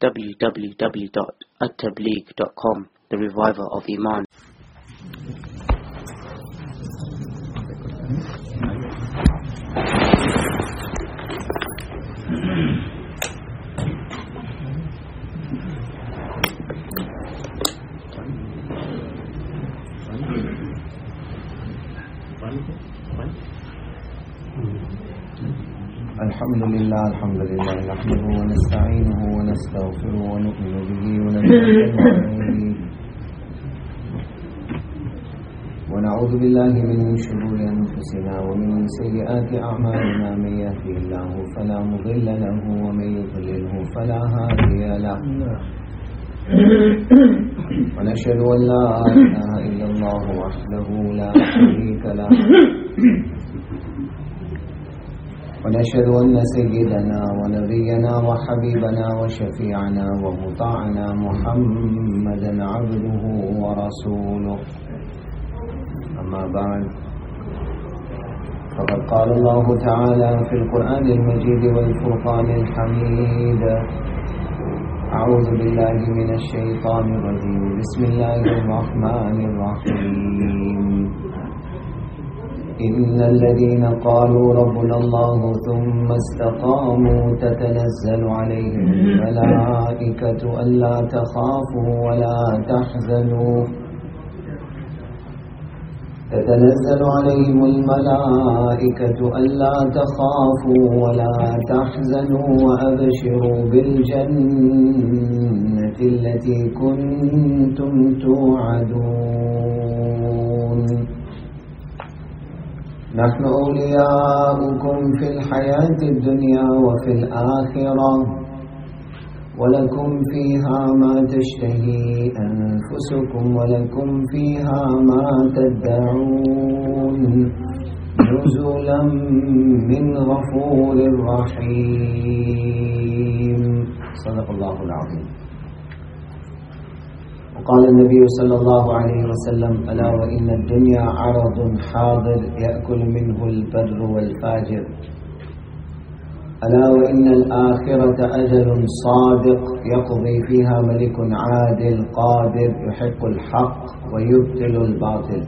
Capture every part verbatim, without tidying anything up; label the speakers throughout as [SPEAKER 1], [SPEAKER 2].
[SPEAKER 1] w w w dot at tabligh dot com, the reviver of Iman.
[SPEAKER 2] الحمد لله الحمد لله نحمده ونستعينه ونستغفره ونؤمن به ونتوكل عليه ونعوذ بالله من شرور أنفسنا ومن سيئات أعمالنا. من يهده الله فلا مضل له ومن يضلله فلا هادي له. ونشهد أن لا إله إلا الله وحده لا شريك له. ونشهد أن سيدنا ونبينا وحبيبنا وشفيعنا ومطاعنا محمدا عبده ورسوله. أما بعد، فقد قال الله تعالى في القرآن المجيد والفرقان الحميد: أعوذ بالله من الشيطان الرجيم، بسم الله الرحمن الرحيم. إن الذين قالوا ربنا الله ثم استقاموا تتنزل عليهم الملائكة ألا تخافوا ولا تحزنوا تتنزل عليهم الملائكة ألا تخافوا ولا تحزنوا وأبشروا بالجنة التي كنتم توعدون. نحن أولياؤكم في الحياة الدنيا وفي الآخرة، ولكم فيها ما تشتهي أنفسكم ولكم فيها ما تدعون، نزلا من غفور رحيم. صدق الله العظيم. وقال النبي صلى الله عليه وسلم: ألا وإن الدنيا عرض حاضر يأكل منه البر والفاجر، ألا وإن الآخرة أجل صادق يقضي فيها ملك عادل قادر يحق الحق ويبطل الباطل،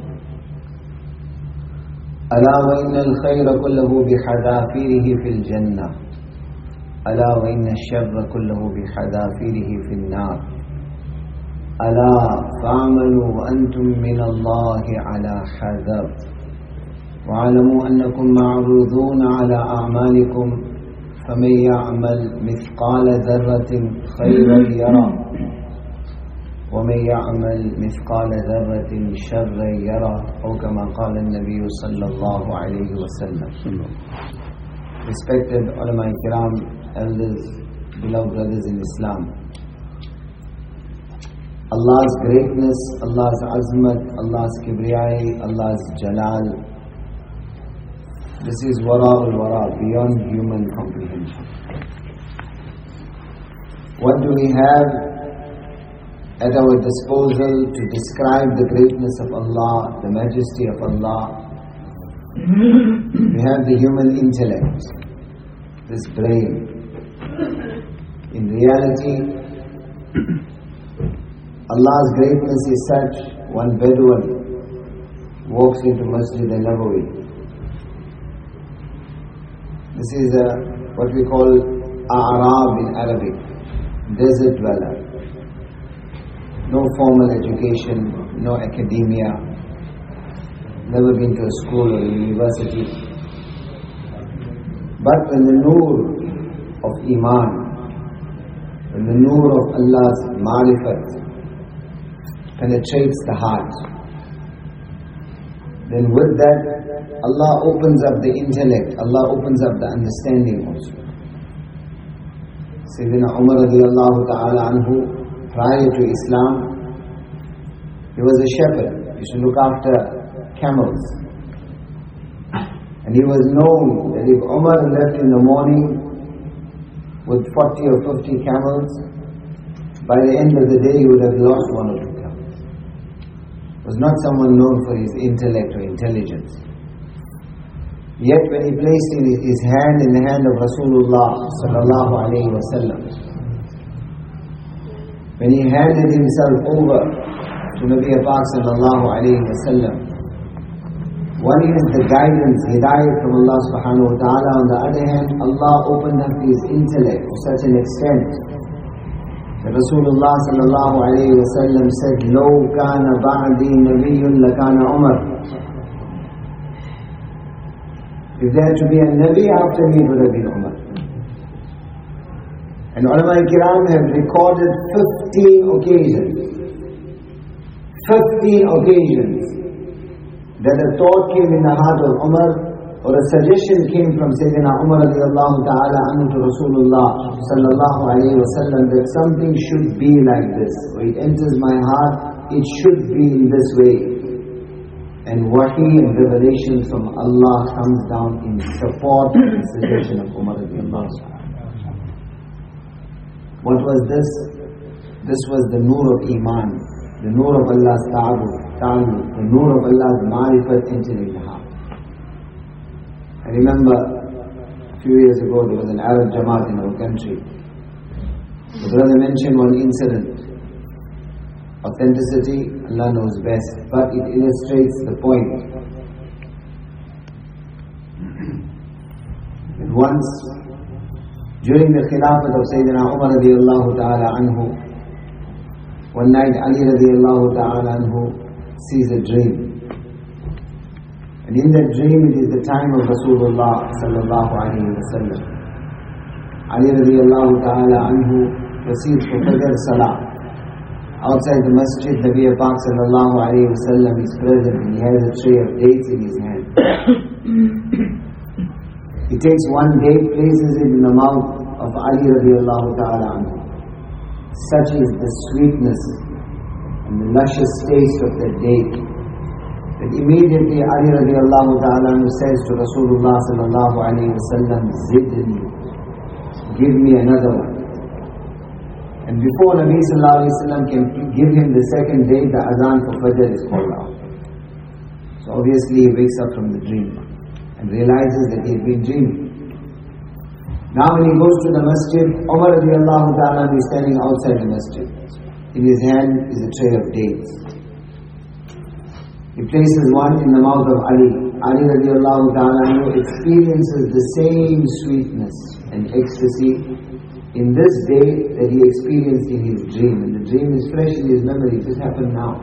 [SPEAKER 2] ألا وإن الخير كله بحذافيره في الجنة، ألا وإن الشر كله بحذافيره في النار، ألا فاعملوا وأنتم من الله على حذر، واعلموا أنكم معروضون على أعمالكم، فمن يعمل مثقال ذرة خيرا يره ومن يعمل مثقال ذرة شرا يره، أو كما قال النبي صلى الله عليه وسلم. Respected ulama kiram, elders, beloved brothers in Islam, Allah's greatness, Allah's azmat, Allah's kibriyai, Allah's jalal, this is wara'ul wara, beyond human comprehension. What do we have at our disposal to describe the greatness of Allah, the majesty of Allah? We have the human intellect, this brain. In reality, Allah's greatness is such, one Bedouin walks into Masjid al-Nabawi. This is a, what we call A'rab in Arabic, desert dweller. No formal education, no academia, never been to a school or a university. But when the noor of Iman, when the noor of Allah's Ma'rifat penetrates the heart, then with that Allah opens up the intellect, Allah opens up the understanding also. Sayyidina Umar radiyallahu ta'ala anhu, prior to Islam, he was a shepherd. He used to look after camels. And he was known that if Umar left in the morning with forty or fifty camels, by the end of the day he would have lost one or two camels. He was not someone known for his intellect or intelligence. Yet when he placed his hand in the hand of Rasulullah sallallahu alayhi wa sallam, when he handed himself over to Nabi Pak sallallahu alayhi wa sallam. One is the guidance, hidayat from Allah subhanahu wa ta'ala. On the other hand, Allah opened up his intellect to such an extent that Rasulullah sallallahu alayhi wa sallam said, "Law kana ba'di nabiyyun lakana Umar." If there had to be a Nabi after me, it would have been Umar. And ulama kiram have recorded fifteen occasions, fifteen occasions that a thought came in the heart of Umar, or a suggestion came from Sayyidina Umar radiallahu ta'ala anhu to Rasulullah sallallahu alayhi wa sallam that something should be like this. When it enters my heart, it should be in this way. And wahi and revelation from Allah comes down in support of the suggestion of Umar radiallahu ta'ala. What was this? This was the nur of Iman, the nur of Allah's ta'abud, ta'alluq, the nur of Allah's ma'rifat entering the heart. I remember a few years ago there was an Arab Jamaat in our country. The brother mentioned one incident. Authenticity, Allah knows best, but it illustrates the point. And once, during the Khilafat of Sayyidina Umar radiallahu ta'ala anhu, one night Ali radiallahu ta'ala anhu sees a dream. And in that dream it is the time of Rasulullah sallallahu alayhi wa sallam. Ali radiallahu ta'ala anhu proceeds for Fajr Salah. Outside the masjid, Nabi Pak sallallahu alayhi wa sallam is present and he has a tray of dates in his hand. He takes one date, places it in the mouth of Ali radiallahu ta'ala anhu. Such is the sweetness and the luscious taste of that date that immediately Ali radiallahu ta'ala anhu says to Rasulullah sallallahu alayhi wa sallam, "Zidni, give me another one." And before Nabi sallallahu alayhi wa sallam can give him the second date, the azan for Fajr is called out. So obviously he wakes up from the dream and realizes that he had been dreaming. Now when he goes to the masjid, Umar radiallahu ta'ala is standing outside the masjid. In his hand is a tray of dates. He places one in the mouth of Ali. Ali radiallahu ta'ala experiences the same sweetness and ecstasy in this day that he experienced in his dream. And the dream is fresh in his memory, it just happened now.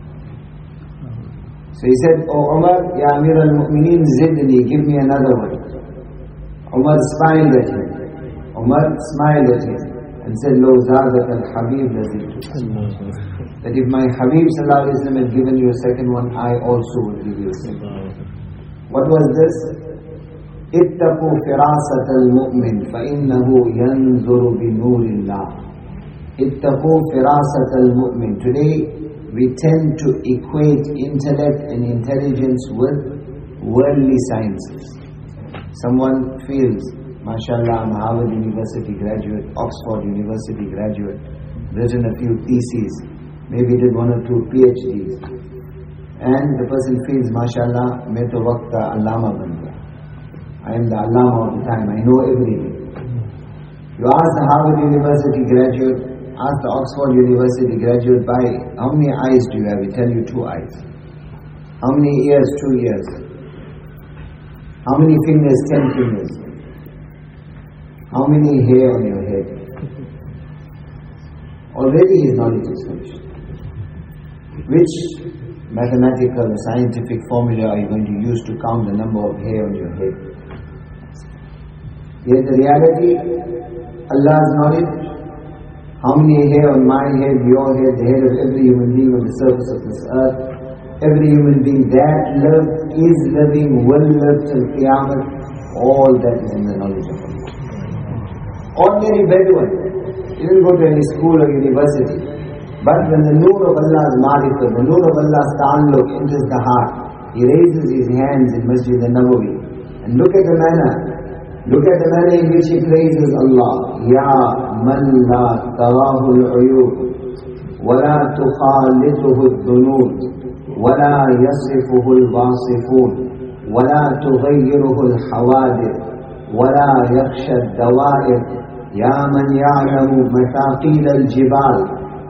[SPEAKER 2] So he said, "Oh Umar, Ya Amir al-Mu'mineen, zidni, give me another one." Umar smiled at him. Umar smiled at him and said, "Lo zadak al-Habib lazidtu." That if my Habib sallallahu alayhi wa sallam had given you a second one, I also would give you a second one. What was this? اتقوا فراسة المؤمن فإنه ينظر بنور الله. اتقوا فراسة المؤمن. Today we tend to equate intellect and intelligence with worldly sciences. Someone feels, mashallah, I'm a Harvard University graduate, Oxford University graduate, written a few theses, maybe did one or two PhDs, and the person feels, mashallah, main to waqt ka allama ban gaya. I am the allama of the time, I know everything. You ask the Harvard University graduate, ask the Oxford University graduate, by how many eyes do you have? He tell you two eyes. How many ears? Two ears. How many fingers? Ten fingers. How many hair on your head? Already his knowledge is finished. Which mathematical or scientific formula are you going to use to count the number of hair on your head? Yet the reality, Allah's knowledge, how many hair on my head, your head, the head of every human being on the surface of this earth, every human being that lived, is living, will live till Qiyamah, all that is in the knowledge of Allah. Ordinary Bedouin, he didn't go to any school or university. But when the nur of Allah's ma'rifah, the nur of Allah's ta'alluq enters the heart, he raises his hands in Masjid al-Nabawi. And look at the manner, look at the manner in which he praises Allah. Ya man la tarahu al-uyub, wa la tukhalituhu al-dhunud, wa la yasifuhu al-wasifun, wa la tughayyiruhu al-hawadith, wa la yakhsha al-dawa'ir. Ya man ya'lamu mathaqil al-jibal,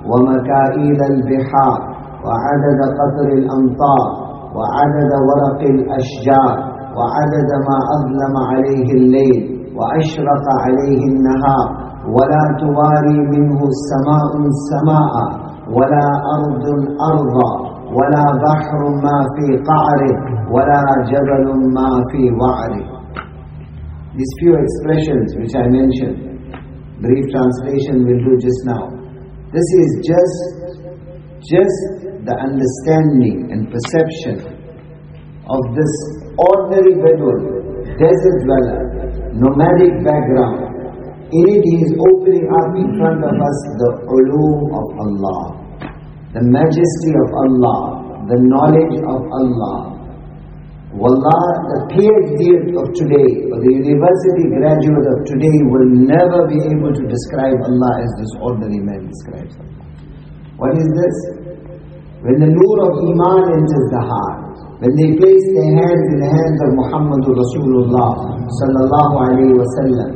[SPEAKER 2] ومكائيل البحار وعدد قطر الأمطار وعدد ورق الأشجار وعدد ما أظلم عليه الليل وأشرق عليه النهار ولا تواري منه السماء سماء ولا أرض أرضا ولا بحر ما في قعره ولا جبل ما في وعره. These few expressions which I mentioned, brief translation we'll do just now. This is just, just the understanding and perception of this ordinary Bedouin, desert dweller, nomadic background. In it he is opening up in front of us the ulum of Allah, the majesty of Allah, the knowledge of Allah. Wallah, the PhD of today, or the university graduate of today will never be able to describe Allah as this ordinary man describes Allah. What is this? When the nur of Iman enters the heart, when they place their hands in the hands of Muhammadur Rasulullah sallallahu alayhi wa sallam.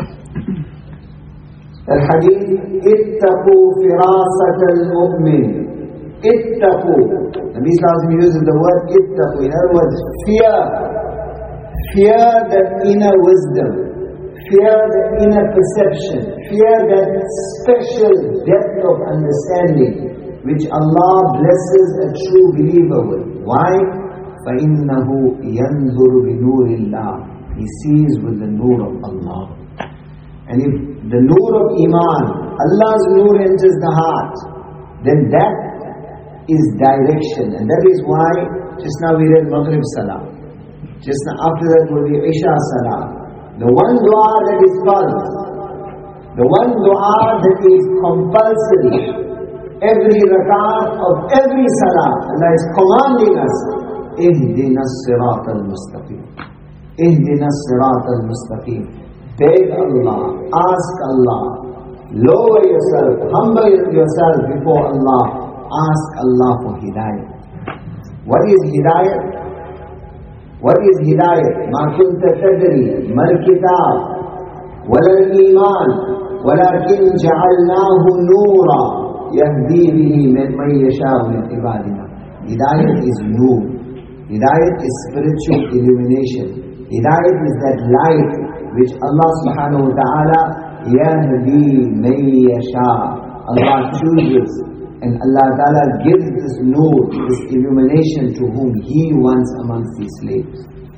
[SPEAKER 2] Al-Hadith, ittaqu firasat al-mu'min. Ittaqu. Nabi sallallahu alayhi wa sallam uses the word ittaqu. In other words, fear. Fear that inner wisdom. Fear that inner perception. Fear that special depth of understanding which Allah blesses a true believer with. Why? فَإِنَّهُ يَنْظُرُ بِنُورِ اللَّهِ. He sees with the nur of Allah. And if the nur of Iman, Allah's nur enters the heart, then that is direction. And that is why, just now we read Maghrib Salah. Just now after that will be Isha Salah. The one dua that is first, the one dua that is compulsory, every rakat of every salah, Allah is commanding us, اهدنا الصراط المستقيم. اهدنا الصراط المستقيم. Beg Allah, ask Allah, lower yourself, humble yourself before Allah, ask Allah for hidayah. What is hidayah? What is hidayah? ما كنت تدري ما الكتاب ولا الإيمان ولكن جعلناه نورا يهدي به من يشاء من عبادنا. Hidayah is nur. Hidayat is spiritual illumination. Hidayat is that light which Allah subhanahu wa ta'ala yahdi man yasha. Allah chooses and Allah ta'ala gives this nur, this illumination to whom He wants amongst His slaves.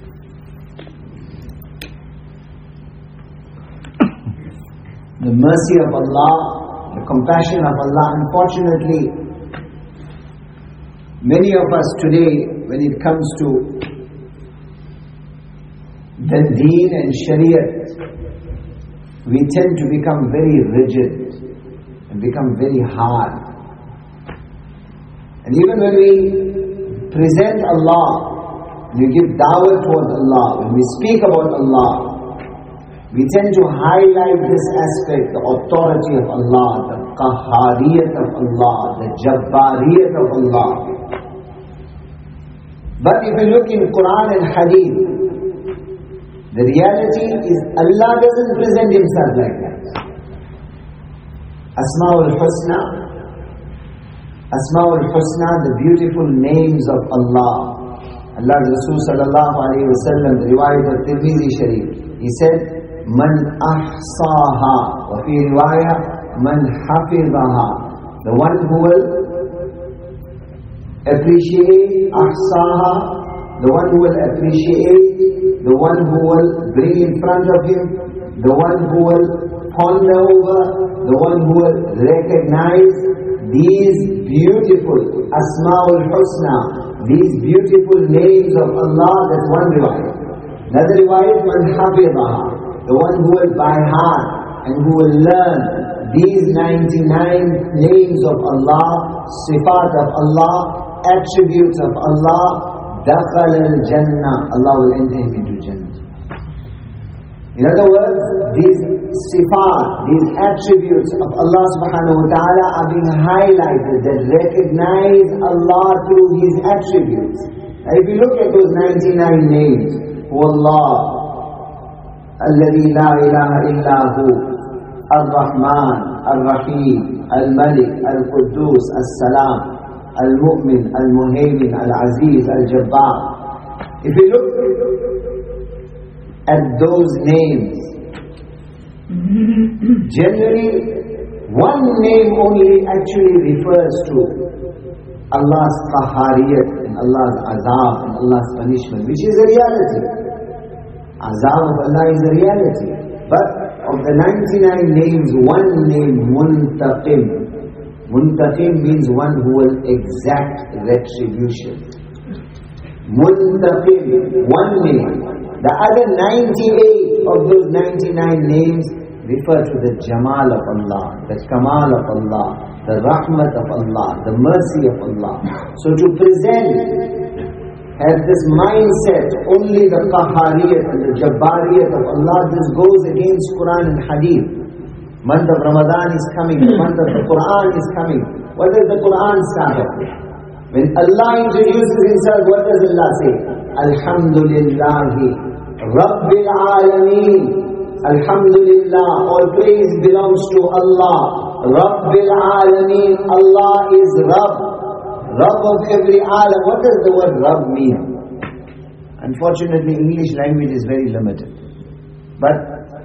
[SPEAKER 2] The mercy of Allah, the compassion of Allah, unfortunately, many of us today, when it comes to the deen and shariat, we tend to become very rigid and become very hard. And even when we present Allah, we give da'wah towards Allah, when we speak about Allah, we tend to highlight this aspect, the authority of Allah, the qahhariyat of Allah, the jabbariyat of Allah. But if you look in Quran and Hadith, the reality is Allah doesn't present Himself like that. Asma'ul Husna, Asma'ul Husna, the beautiful names of Allah. Allah's Rasul sallallahu alayhi wa sallam, the riwayat of Tirmidhi Sharif, he said, Man ahsaha, wa fi riwayah, man hafizaha. The one who will appreciate ahsaha, the one who will appreciate, the one who will bring in front of him, the one who will ponder over, the one who will recognize these beautiful Asma'ul Husna, these beautiful names of Allah. That's one riwayat. Another riwayat, man hafizaha, the one who will by heart and who will learn these ninety-nine names of Allah, sifat of Allah, attributes of Allah, dakhal al-jannah, Allah will enter him into Jannah. In other words, these sifat, these attributes of Allah subhanahu wa ta'ala are being highlighted, that recognize Allah through His attributes. Now if you look at those ninety-nine names, Wallah, Alladhi la ilaha illa hu, Ar-Rahman, Al-Rahim, Al-Malik, Al-Quddus, Al-Salam, Al-Mu'min, Al-Muhaymin, Al-Aziz, Al-Jabbar. If you look at those names, generally one name only actually refers to Allah's qahariyat and Allah's azab and Allah's punishment, which is a reality. Azab of Allah is a reality. But of the ninety-nine names, one name, Muntaqim. Muntaqim means one who will exact retribution. Muntaqim, one name. The other ninety-eight of those ninety-nine names refer to the Jamal of Allah, the Kamal of Allah, the Rahmat of Allah, the mercy of Allah. So to present as this mindset only the Qahariyat and the Jabbariyat of Allah, this goes against Quran and Hadith. Month of Ramadan is coming, the month of the Quran is coming. What does the Quran start off with? When Allah introduces Himself, what does Allah say? Alhamdulillahi Rabbil Alameen. Alhamdulillah, all praise belongs to Allah. Rabbil Alameen, Allah is Rabb, Rabb of every alam. What does the word Rabb mean? Unfortunately, English language is very limited. But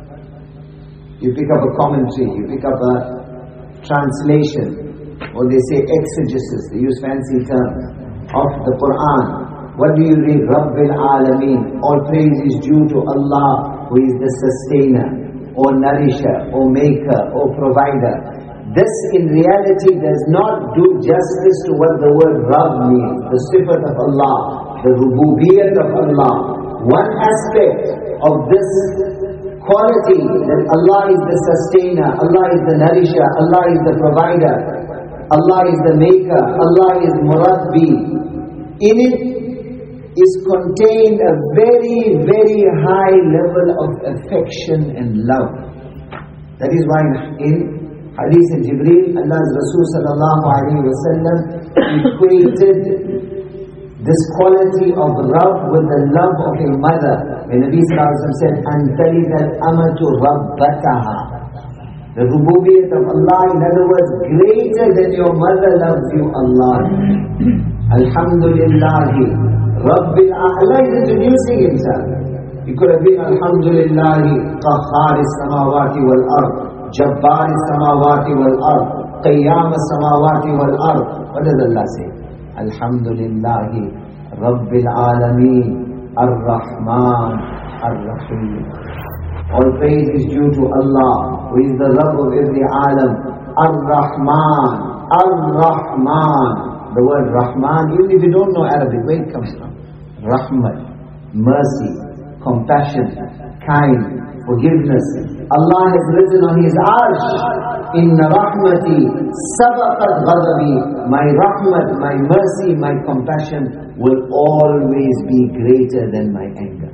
[SPEAKER 2] you pick up a commentary, you pick up a translation, or they say exegesis, they use fancy terms, of the Quran. What do you read? Rabbil Alameen, all praise is due to Allah, who is the sustainer, or nourisher, or maker, or provider. This in reality does not do justice to what the word Rabb means, the sifat of Allah, the rububiyyat of Allah. One aspect of this quality, that Allah is the sustainer, Allah is the nourisher, Allah is the provider, Allah is the maker, Allah is Murabbi. In it is contained a very, very high level of affection and love. That is why in Hadith of Jibreel, Allah's Rasul sallallahu alayhi wa sallam equated this quality of Rabb with the love of a mother. When Nabi sallallahu alayhi wa sallam said, أَنْتَلِدَ الْأَمَةُ رَبَّتَهَا. The rububiyyat of Allah, in other words, greater than your mother loves you, Allah. Alhamdulillah. Rabbil Allah is introducing Himself. He could have been Alhamdulillahi Qahhar as-samawati wal-ard, Jabbar as-samawati wal-ard, Qayyam as-samawati wal-ard. What does Allah say? Alhamdulillahi Rabbil Alameen Ar-Rahman Ar-Rahim. All praise is due to Allah, who is the Rabb of every alam. Ar-Rahman Ar-Rahman. The word Rahman, even if you don't know Arabic, where it comes from? Rahmat, mercy, compassion, kind, forgiveness. Allah has written on His arsh, Inna rahmati sabaqat ghadabi. My rahmat, my mercy, my compassion will always be greater than my anger.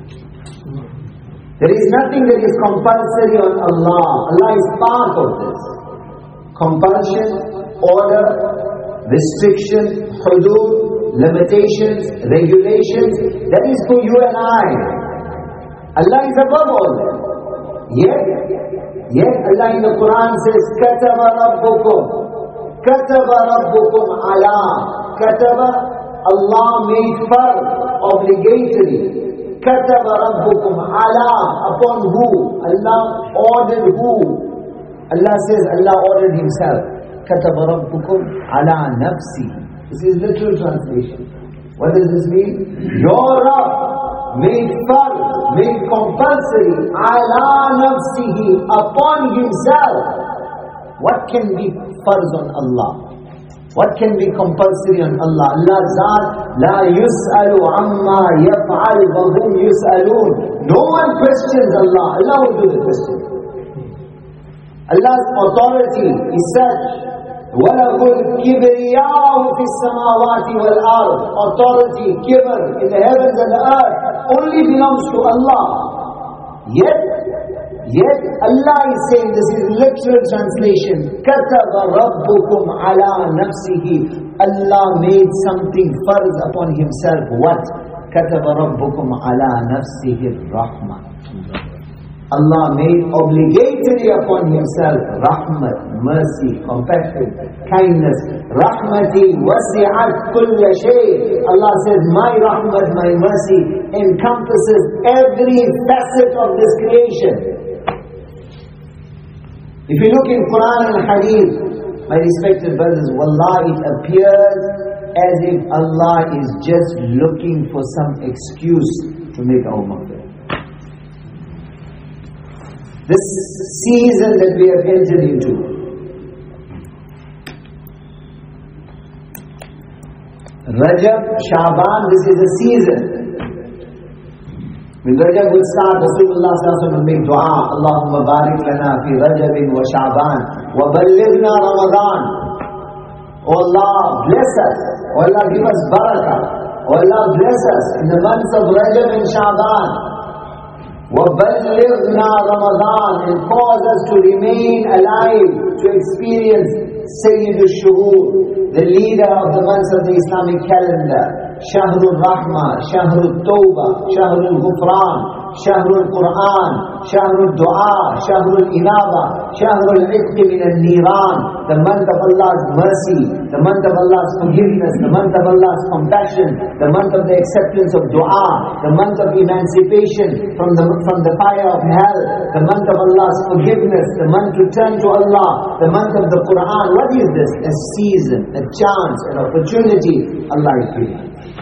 [SPEAKER 2] There is nothing that is compulsory on Allah. Allah is part of this. Compulsion, order, restriction, hudud, limitations, regulations, that is for you and I. Allah is above all that. Yet, yet Allah in the Quran says, كَتَبَ رَبُّكُمْ كَتَبَ رَبُّكُمْ عَلَىٰ كَتَبَ, Allah made farz, obligatory. كَتَبَ رَبُّكُمْ عَلَىٰ, upon who? Allah ordered who? Allah says, Allah ordered Himself. كَتَبَ رَبُّكُمْ عَلَىٰ نَفْسِهِ. This is literal translation. What does this mean? Your Rabb made farz, made compulsory, عَلَىٰ نَفْسِهِ, upon Himself. What can be farz on Allah? What can be compulsory on Allah? Allah Zat, لَا يُسْأَلُ عَمَّا يَفْعَلْ وَهُمْ يُسْأَلُونَ. No one questions Allah. Allah will do the question. Allah's authority is such, وَلَهُ الْكِبْرِيَاءُ فِي السَّمَاوَاتِ وَالْأَرْضِ. Authority, kibr in the heavens and the earth only belongs to Allah. Yet, yet Allah is saying, this is literal translation, كَتَبَ رَبُّكُمْ عَلَىٰ نَفْسِهِ. Allah made something farz upon Himself. What? كَتَبَ رَبُّكُمْ عَلَىٰ نَفْسِهِ الرَّحْمَةِ. Allah made obligatory upon Himself rahmat, mercy, compassion, kindness. Rahmati wasi'at kulla shay. Allah says, my rahmat, my mercy encompasses every facet of this creation. If you look in Quran and Hadith, my respected brothers, wallah, it appears as if Allah is just looking for some excuse to make our maghfirah. This season that we have entered into, Rajab, Shaban, this is a season. When Rajab will start, Rasulullah sallallahu alaihi wasallam will make dua, Allahumma barik lana fi Rajabin wa Shaban wa ballighna Ramadan. Oh Allah, bless us. Oh Allah, give us barakah. Oh Allah, bless us in the months of Rajab and Shaban. وَبَلِّغْنَا Ramadan, and cause us to remain alive, to experience Sayyid al-Shuhur, the leader of the months of the Islamic calendar. Shahrul Rahmah, Shahrul Tawbah, Shahrul Ghufran, Shahrul Quran, Shahrul Dua, Shahrul Inaba, Shahrul Itqi min al-Niran, the month of Allah's mercy, the month of Allah's forgiveness, the month of Allah's compassion, the month of the acceptance of dua, the month of emancipation from the, from the fire of hell, the month of Allah's forgiveness, the month to turn to Allah, the month of the Quran. What is this? A season, a chance, an opportunity Allah is giving.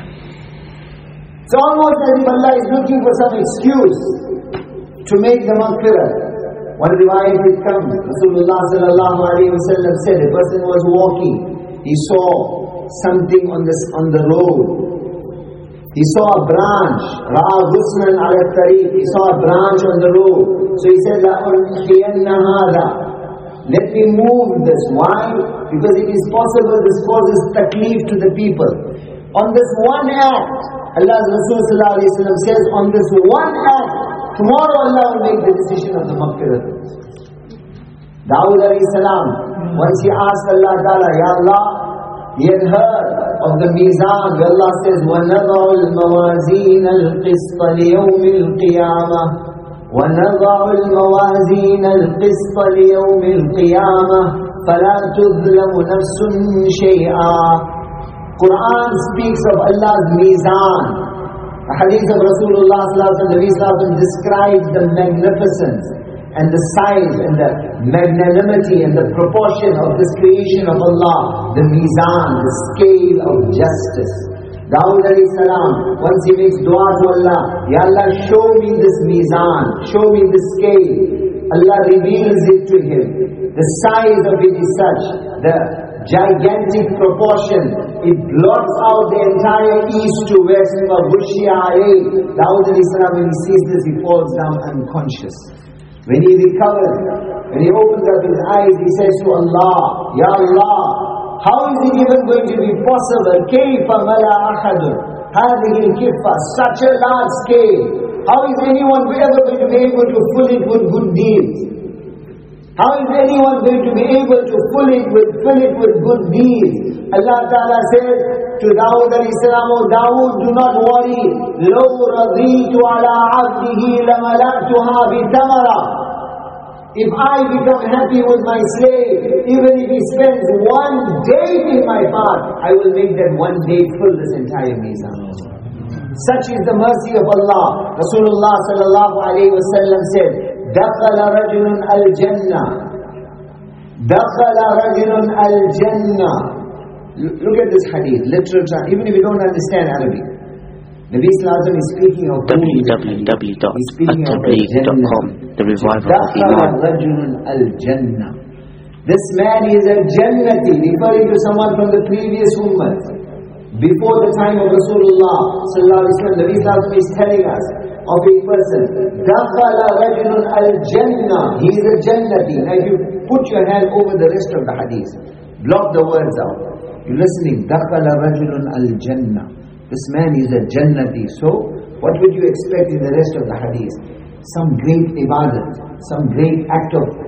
[SPEAKER 2] It's almost as if Allah is looking for some excuse to make the maghfirah. One riwayat it comes, Rasulullah sallallahu alayhi wa sallam said, a person was walking, he saw something on, this, on the road. He saw a branch, ra'a ghusnan ala tariq, he saw a branch on the road. So he said, لَأُنْحِيَنَّ هَذَا, let me move this. Why? Because it is possible this causes taklif to the people. On this one act, Allah's Rasul sallallahu alayhi wa sallam says, on this one act, tomorrow Allah will make the decision of the maghfirah. Dawood alayhi salam, once he asked Allah Ta'ala, Ya Allah, he had heard of the mizan, where Allah says, وَنَضَعُ الْمَوَازِينَ الْقِسْطَ لِيَوْمِ الْقِيَامَةِ وَنَضَعُ الْمَوَازِينَ الْقِسْطَ لِيَوْمِ الْقِيَامَةِ فَلَا تُظْلَمُ نَفْسٌ شَيْئًا. Quran speaks of Allah's mizan. The hadith of Rasulullah sallallahu alaihi wasallam describes the magnificence and the size and the magnanimity and the proportion of this creation of Allah, the mizan, the scale of justice. Dawood alayhi salam, once he makes dua to Allah, Ya Allah, show me this mizan, show me this scale. Allah reveals it to him. The size of it is such, the gigantic proportion, it blots out the entire east to west. Dawood alayhi salam, when he sees this, he falls down unconscious. When he recovers, when he opens up his eyes, he says to Allah, Ya Allah, how is it even going to be possible? كَيْفَ مَلَا أَحَدٌ هَذِهِ الْكِفَّةِ, such a large scale. How is anyone ever going to be able to fill it with good deeds? How is anyone going to be able to fill it with, fill it with good deeds? Allah Ta'ala says to Dawood alayhi salam, O Dawood, do not worry. لَوْ رَضِيتُ عَلَىٰ عَبْدِهِ لَمَلَأْتُهَا بِتَمَرًا. If I become happy with my slave, even if he spends one day in my path, I will make that one day fill this entire mizan. Such is the mercy of Allah. Rasulullah sallallahu alayhi wa sallam said, دَخَلَ رَجُلٌ الْجَنَّةِ دَخَلَ رَجُلٌ الْجَنَّةِ. Look at this hadith, literature, even if you don't understand Arabic. Nabi Sallallahu Alaihi Wasallam is speaking of
[SPEAKER 1] w w w dot at-tabligh dot com, the revival of Iman.
[SPEAKER 2] رَجُلٌ الْجَنَّةِ. This man is a Jannati, referring to someone from the previous ummah. Before the time of Rasulullah Sallallahu Alaihi Wasallam, Nabi Sallallahu Alaihi Wasallam is telling us of a person. دَخَلَ رَجُلٌ الْجَنَّةِ. He is a Jannati. Now if you put your hand over the rest of the hadith, block the words out. You're listening. دَخَلَ رَجُلٌ الْجَنَّةِ. This man is a Jannati. So, what would you expect in the rest of the hadith? Some great ibadat, some great act of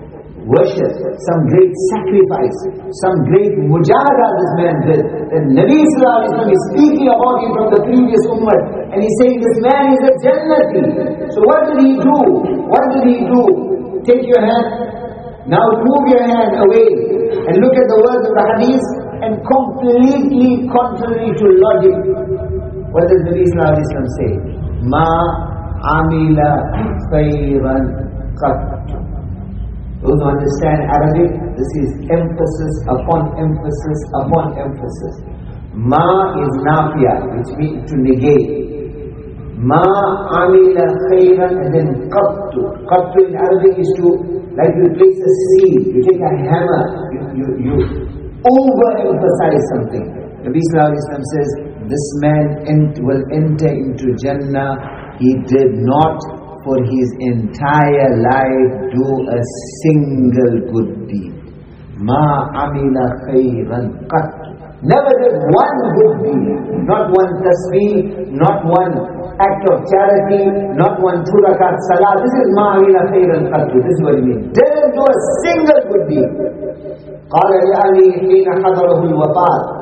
[SPEAKER 2] worship, some great sacrifice, some great mujahada this man did. And Nabi Sallallahu Alaihi Wasallam is speaking about him from the previous ummah, and he's saying this man is a Jannati. So what did he do? What did he do? Take your hand, now move your hand away and look at the words of the hadith, and completely contrary to logic. What does Nabi Sallallahu Alaihi Wasallam say? Ma amila khayran qat. Those who understand Arabic, this is emphasis upon emphasis upon emphasis. Ma is nafiya, which means to negate. Ma amila khayran, and then qattu. Qattu in Arabic is to, like you place a seed, you take a hammer, you, you, you overemphasize something. Nabi Sallallahu Alaihi Wasallam says, this man ent- will enter into Jannah. He did not for his entire life do a single good deed. Ma amila khayran qat. Never did one good deed. Not one tasbih, not one act of charity, not one two rakat salah. This is ma amila khayran qat. This is what it means. Didn't do a single good deed. قال لعلي حين حضره الوفاة.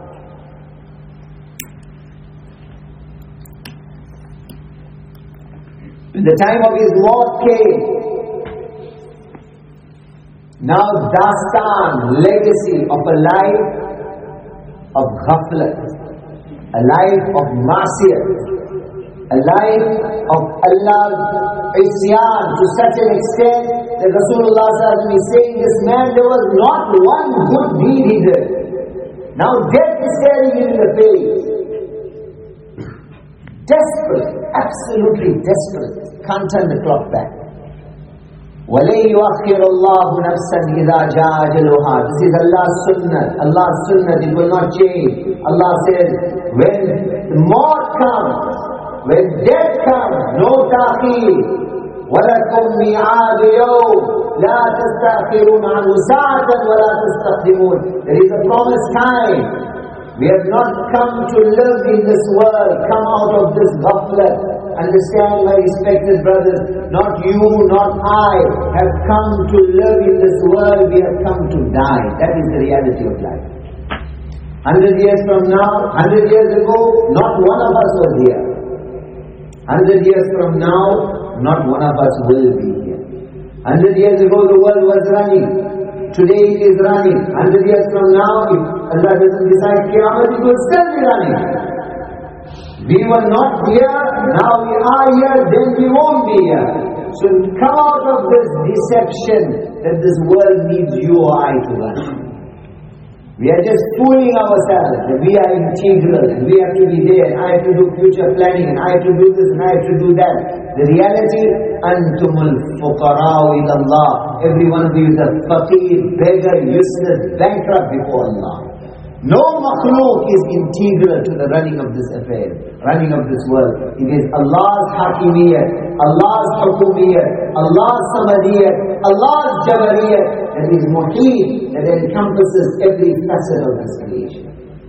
[SPEAKER 2] When the time of his maut came, now dastan, legacy of a life of ghaflat, a life of ma'siyat, a life of Allah's isyan to such an extent that Rasulullah sallallahu alaihi wasallam is saying, this man, there was not one good deed he did. Now death is staring him in the face. Desperate, absolutely desperate. Can't turn the clock back. وَلَن يُؤَخِّرَ اللَّهُ نَفْسًا إِذَا جَاءَ أَجَلُهَا. This is Allah's sunnah. Allah's sunnah, it will not change. Allah says, when the maut comes, when death comes, no ta'khir. وَلَكُمْ مِيعَادُ يَوْمٍ لَا تَسْتَأْخِرُونَ عَنْهُ سَاعَةً وَلَا تَسْتَقْدِمُونَ. There is a promised time. We have not come to live in this world, come out of this ghaflat. Understand, my respected brothers, not you, not I, have come to live in this world, we have come to die. That is the reality of life. Hundred years from now, hundred years ago, not one of us was here. Hundred years from now, not one of us will be here. Hundred years ago, the world was running. Today it is running. Hundred years from now, if Allah doesn't decide Qiyamah, it will still be running. We were not here, now we are here, then we won't be here. So come out of this deception that this world needs you or I to run. We are just fooling ourselves that we are integral and we have to be there and I have to do future planning and I have to do this and I have to do that. The reality, Antumul fuqara'u ila Allah. Every one of you is a faqir, beggar, useless, bankrupt before Allah. No makhluk is integral to the running of this affair, running of this world. It is Allah's hakimiyyat, Allah's hukumiyyat, Allah's samadiyyat, Allah's jabariyyat, that is muheet, that encompasses every facet of this creation.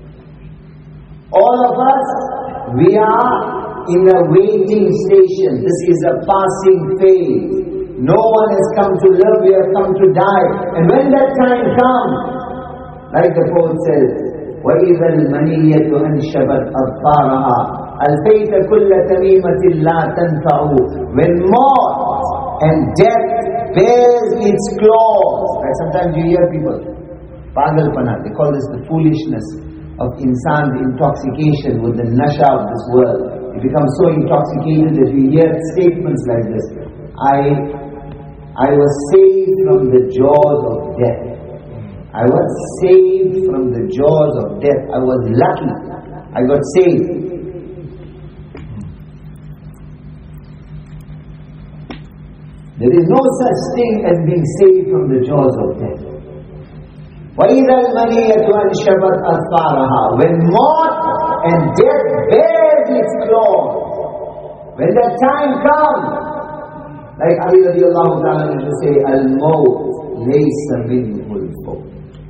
[SPEAKER 2] All of us, we are in a waiting station. This is a passing phase. No one has come to live, we have come to die. And when that time comes, like the poet says, وَإِذَا الْمَنِيَّةُ أَنْشَبَتْ أَظْفَارَهَا أَلْفَيْتَ كُلَّ تَمِيمَةٍ لَا تَنْفَعُ. When maut and death bears its claws. Like sometimes you hear people, pagalpana, they call this the foolishness of insan, the intoxication with the nasha of this world. You become so intoxicated that you hear statements like this. I, I was saved from the jaws of death. I was saved from the jaws of death. I was lucky. I got saved. There is no such thing as being saved from the jaws of death. وَإِذَا الْمَنِيَّةُ أَنْشَبَتْ أَظْفَارَهَا. When maut and death bears its claws, when that time comes, like Ali radiallahu ta'ala used to say, Al-Maut laysa minhu al-fawt.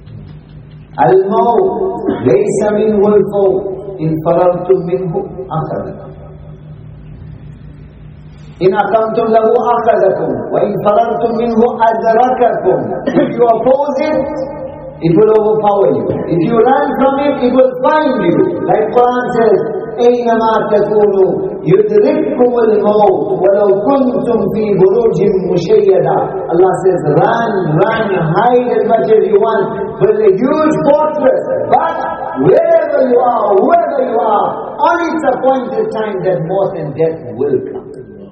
[SPEAKER 2] Al-Maut laysa minhu al-fawt. In farartum minhu akhadha. إِنْ أَقَمْتُمْ لَهُ أَخَذَكُمْ وَإِنْ فَرَرْتُمْ مِنْهُ أَدْرَكَكُمْ. If you oppose it, it will overpower you. If you run from it, it will find you. Like Quran says, أَيْنَمَا تَكُونُوا يُدْرِكْكُمُ الْمَوْتُ وَلَوْ كُنْتُمْ فِي بُرُوجٍ مُشَيَّدَةٍ. Allah says, run, run, hide as much as you want. Build a huge fortress. But wherever you are, whoever you are, on its appointed time, that maught and death will come.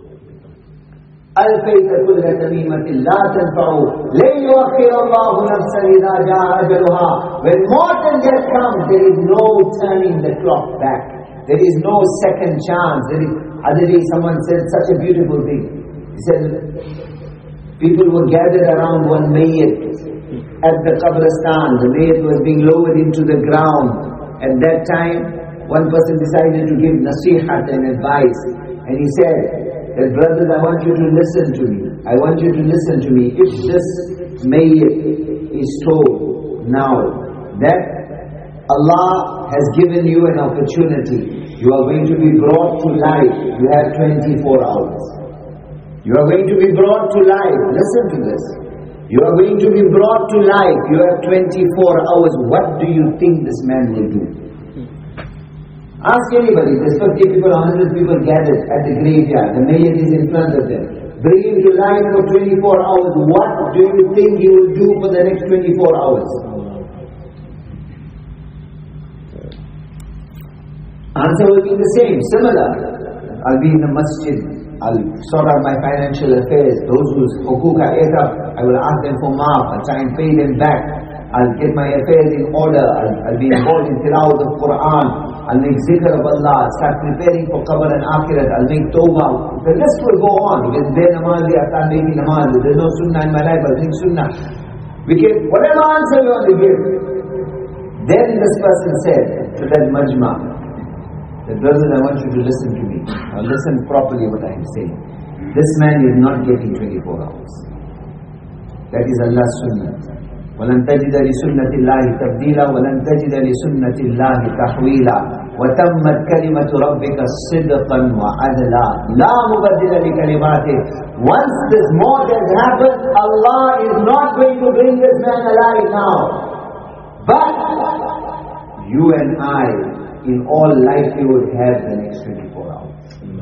[SPEAKER 2] ألفيت كل تميمة لا تنفع لن يؤخر الله نفسا إذا جاء أجلها. When maught and death comes, there is no turning the clock back. There is no second chance. There is, other day someone said such a beautiful thing. He said, people were gathered around one mayyit at the Qabristan. The mayyit was being lowered into the ground. At that time, one person decided to give nasihat and advice. And he said, that brothers, I want you to listen to me. I want you to listen to me. If this mayyit is told now that Allah has given you an opportunity, you are going to be brought to life, you have twenty-four hours. You are going to be brought to life. Listen to this. You are going to be brought to life, you have twenty-four hours. What do you think this man will do? Ask anybody. There's fifty people, one hundred people gathered at the graveyard. The mayyit is in front of them. Bring him to life for twenty-four hours. What do you think he will do for the next twenty-four hours? Answer will be the same, similar. I'll be in the masjid. I'll sort out my financial affairs. Those whose hukuk are ate up, I will ask them for maaf. I'll try and pay them back. I'll get my affairs in order. I'll, I'll be involved in tilawat of Quran. I'll make zikr of Allah. I'll start preparing for qabr and akhirat. I'll make tawbah. The list will go on. Because there namazi, I start making namaz. There's no sunnah in my life, I'll make sunnah. We can, whatever answer you want to give. Then this person said to that majma, that brothers, I want you to listen to me. Now listen properly what I am saying. This man is not getting twenty-four hours. That is Allah's sunnah. وَلَنْ تَجِدَ لِسُنَّةِ اللَّهِ تَبْدِيلًا وَلَنْ تَجِدَ لِسُنَّةِ اللَّهِ تَحْوِيلًا وَتَمَّتْ كَلِمَةُ رَبِّكَ صِدْقًا وَعَدْلًا لَا مُبَدِّلَ لِكَلِمَاتِهِ. Once this maught has happened, Allah is not going to bring this man alive now. But you and I, in all likelihood, have the next twenty-four hours.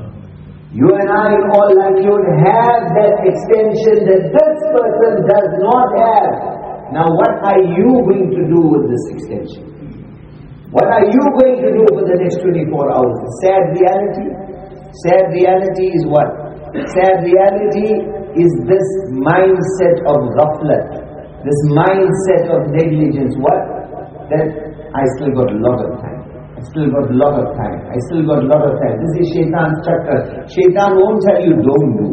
[SPEAKER 2] You and I, in all likelihood, have that extension that this person does not have. Now what are you going to do with this extension? What are you going to do for the next twenty-four hours? Sad reality? Sad reality is what? Sad reality is this mindset of ghaflat, this mindset of negligence. What? That I still got a lot of time. I still got a lot of time. I still got a lot of time. This is Shaitan's chakra. Shaitan won't tell you don't do.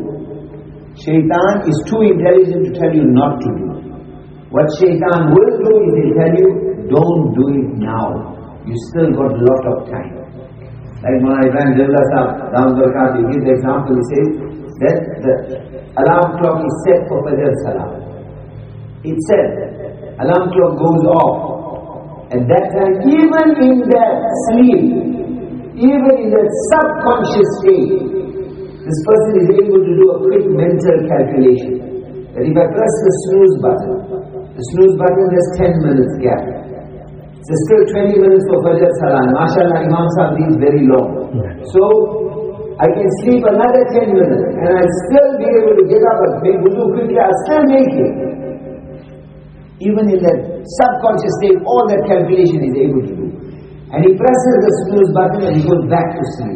[SPEAKER 2] Shaitan is too intelligent to tell you not to do. What Shaitan will do is he'll tell you, don't do it now. You still got a lot of time. Like Mullah Ibrahim Jallah Sahib, Ram Barkat, he gives the example, he says that the alarm clock is set for Fajr Salah. It's set. Alarm clock goes off. At that time, even in that sleep, even in that subconscious state, this person is able to do a quick mental calculation. That if I press the snooze button, the snooze button has ten minutes gap. So still twenty minutes for Fajr Salah. MashaAllah, Imam Sahib is very long. So, I can sleep another ten minutes and I'll still be able to get up and make wudu quickly. I'll still make it. Even in that subconscious state, all that calculation is able to do. And he presses the snooze button and he goes back to sleep.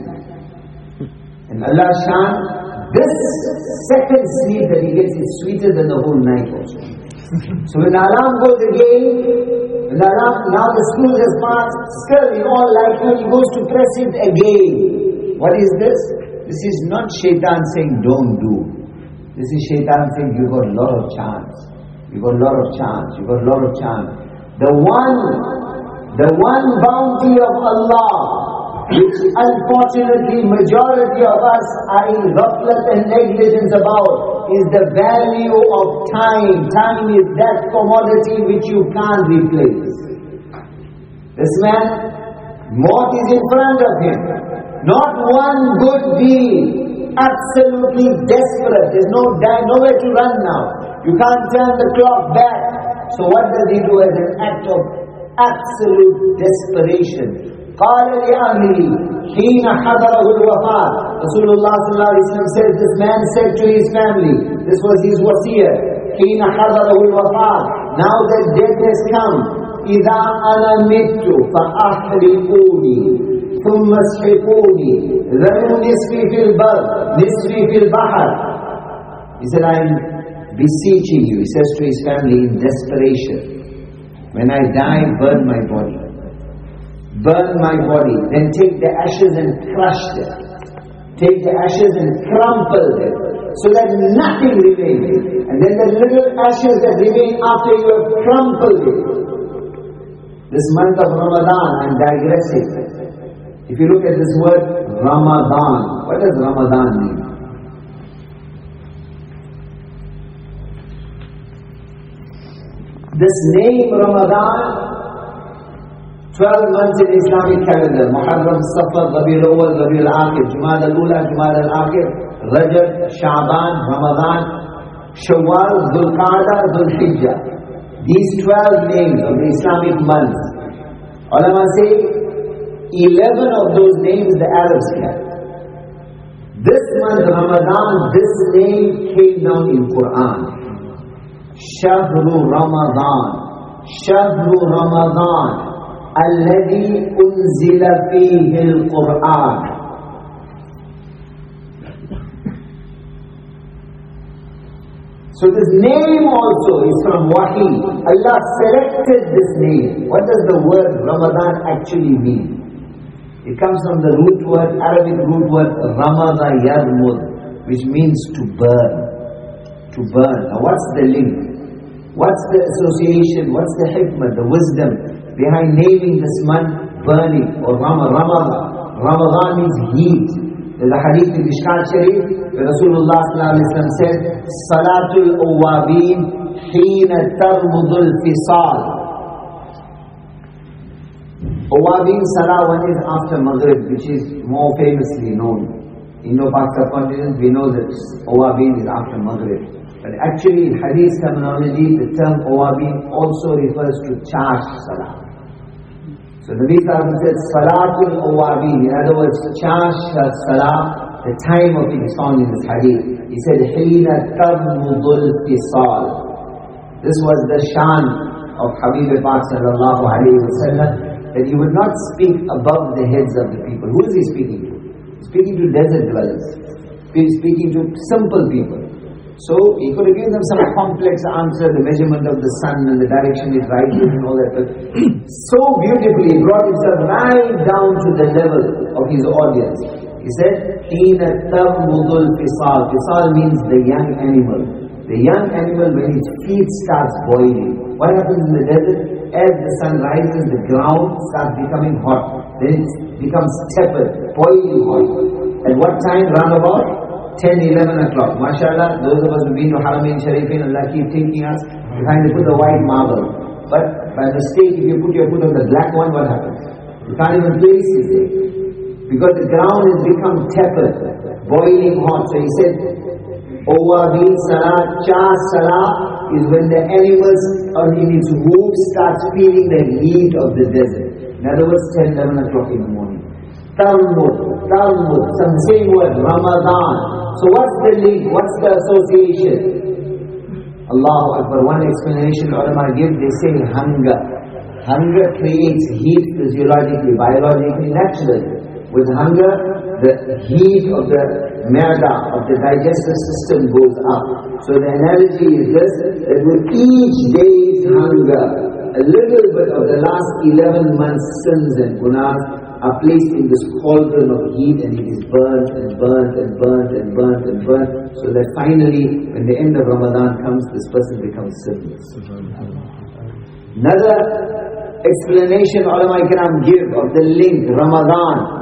[SPEAKER 2] And Allah Shan, this second sleep that he gets is sweeter than the whole night also. So when the alarm goes again, when the alarm, now the snooze has passed, still in all likelihood he goes to press it again. What is this? This is not Shaitan saying don't do. This is Shaitan saying you got a lot of chance. You got a lot of chance. You got a lot of chance. The one, the one bounty of Allah, which unfortunately majority of us are in ghaflat and negligence about, is the value of time. Time is that commodity which you can't replace. This man, maut is in front of him. Not one good deed, absolutely desperate. There's no nowhere to run now. You can't turn the clock back. So what does he do as an act of absolute desperation? قال لأهله حين حضره الوفاة. Rasulullah sallallahu alaihi wasallam says, this man said to his family, this was his wasiyah, حين حضره الوفاة, now that death has come, إذا أنا مت فأحرقوني ثم اسحقوني ذروا نصفي في البر نصفي في البحر. He said, I am beseeching you, he says to his family in desperation, when I die, burn my body. Burn my body, then take the ashes and crush them. Take the ashes and crumple them, so that nothing remains. And then the little ashes that remain after you have crumpled it. This month of Ramadan, I'm digressing. If you look at this word, Ramadan, what does Ramadan mean? This name Ramadan, twelve months in Islamic calendar, Muharram, Safar, Rabiul Awwal, Rabiul Akhir, Jumada al-Ula, Jumada al-Akhir, Rajab, Sha'ban, Ramadan, Shawwal, Dhul Qa'dah, Dhul Hijjah. These twelve names of the Islamic months, ulama say, eleven of those names the Arabs have. This month, Ramadan, this name came down in Quran. Shahru Ramadan, Shahru Ramadan, الذي أنزل فيه القرآن. So this name also is from Wahi. Allah selected this name. What does the word Ramadan actually mean? It comes from the root word, Arabic root word Ramada Yarmud, which means to burn. To burn. Now what's the link? What's the association? What's the hikmah, the wisdom behind naming this month burning, or Rama, Ramadan? Ramadan means heat. There's a hadith in Mishkat Sharif where Rasulullah sallallahu alaihi wasallam said, Salatul Awwabin Hina Tarmudul Fisal. Awwabin Salah, one is after Maghrib, which is more famously known. In the Pak subcontinent, we know that Awwabin is after Maghrib. But actually, in hadith terminology, the term Awwabin also refers to Chash Salah. So Nabi Sallallahu Alaihi Wasallam said, Salatul Awwabin. In other words, Chash Salah, the time of it is found in this hadith. He said, Hina Tarmudul Fisal. This was the shan of Habib Pak Sallallahu Alaihi Wasallam, that he would not speak above the heads of the people. Who is he speaking to? He's speaking to desert dwellers. He's speaking to simple people. So he could have given them some complex answer, the measurement of the sun and the direction it rises and all that. But so beautifully he brought himself right down to the level of his audience. He said, Hina Tarmudul Fisal. Fisal means the young animal. The young animal, when its feet starts boiling. What happens in the desert? As the sun rises, the ground starts becoming hot. Then it becomes tepid, boiling hot. At what time? Round about ten, eleven o'clock. MashaAllah, those of us who've been to Haramain Sharifin, Allah keep taking us, you kind of put the white marble. But by mistake, if you put your foot on the black one, what happens? You can't even place it there. Because the ground has become tepid, boiling hot. So he said, Awwabin Salah, Cha Salah is when the animals in its hooves starts feeling the heat of the desert. In other words, ten, eleven o'clock in the morning. Talmud, Talmud, some same word, Ramadan. So what's the link? What's the association? Allahu Akbar. One explanation ulama give, they say hunger. Hunger creates heat physiologically, biologically, naturally. With hunger, the heat of the ma'da, of the digestive system goes up. So the analogy is this, that with each day's hunger, a little bit of the last eleven months' sins and gunas are placed in this cauldron of heat, and it is burnt and burnt and burnt and burnt and burnt, so that finally, when the end of Ramadan comes, this person becomes sinless. Another explanation ulama ikram give of the link, Ramadan.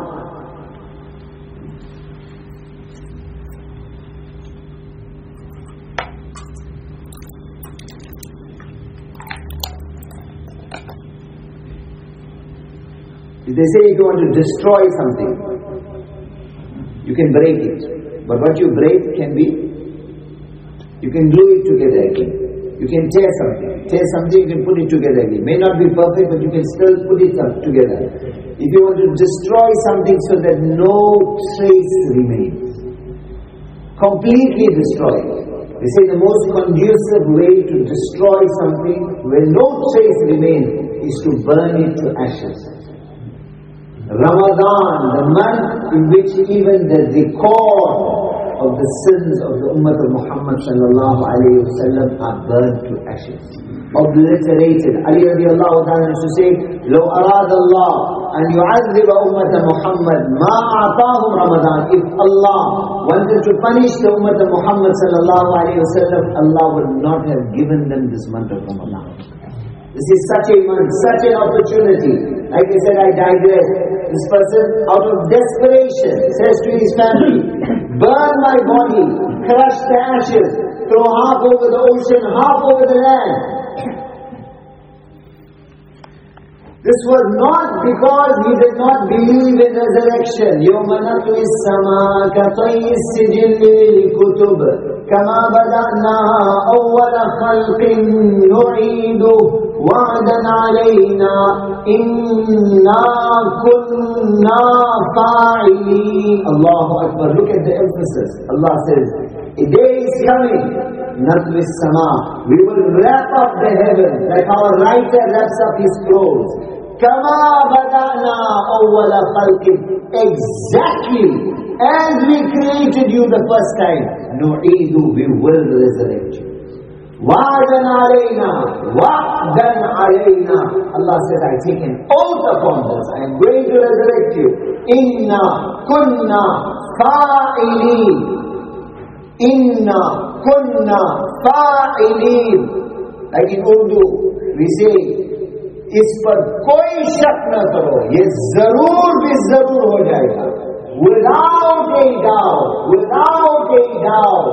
[SPEAKER 2] They say if you want to destroy something, you can break it. But what you break can be, you can glue it together again. You can tear something. Tear something, you can put it together again. May not be perfect, but you can still put it up together. If you want to destroy something so that no trace remains, completely destroy it. They say the most conducive way to destroy something where no trace remains is to burn it to ashes. Ramadan, the month in which even the record of the sins of the Ummah of Muhammad sallallahu alayhi wa sallam are burned to ashes, obliterated. Ali radiallahu ta'ala used to say, لو أراد الله أن يعذب أمة محمد ما أعطاهم رمضان. If Allah wanted to punish the Ummah of Muhammad sallallahu alayhi wa sallam, Allah would not have given them this month of Ramadan. This is such a month, such an opportunity. Like I said, I digress. This person, out of desperation, says to his family, burn my body, crush the ashes, throw half over the ocean, half over the land. This was not because he did not believe in resurrection. يَوْمَ نَطْوِي السَّمَاءَ كَطَيِّ السِّجِلِّ لِلْكُتُبِ كَمَا بَدَأْنَا أَوَّلَ خَلْقٍ نُعِيدُهُ وَعْدًا عَلَيْنَا إِنَّا كُنَّا فَاعِلِينَ. Allahu Akbar. Look at the emphasis. Allah says, a day is coming. نَطْوِي السَّمَاء. We will wrap up the heavens like our writer wraps up his scrolls. كَمَا بَدَأْنَا أَوَّلَ خَلْقٍ. Exactly as we created you the first time. نُعِيدُ. We will resurrect you. وَعْدًا عَلَيْنَا وَعْدًا عَلَيْنَا. Allah said, I take an oath upon this. I am going to resurrect you. إِنَّا كُنَّا فَاعِلِينَ. Inna kunna fa'ilin. Like in Urdu, we say, इस पर कोई शक न करो, ये जरूर भी जरूर हो जाएगा. Without a doubt, without a doubt,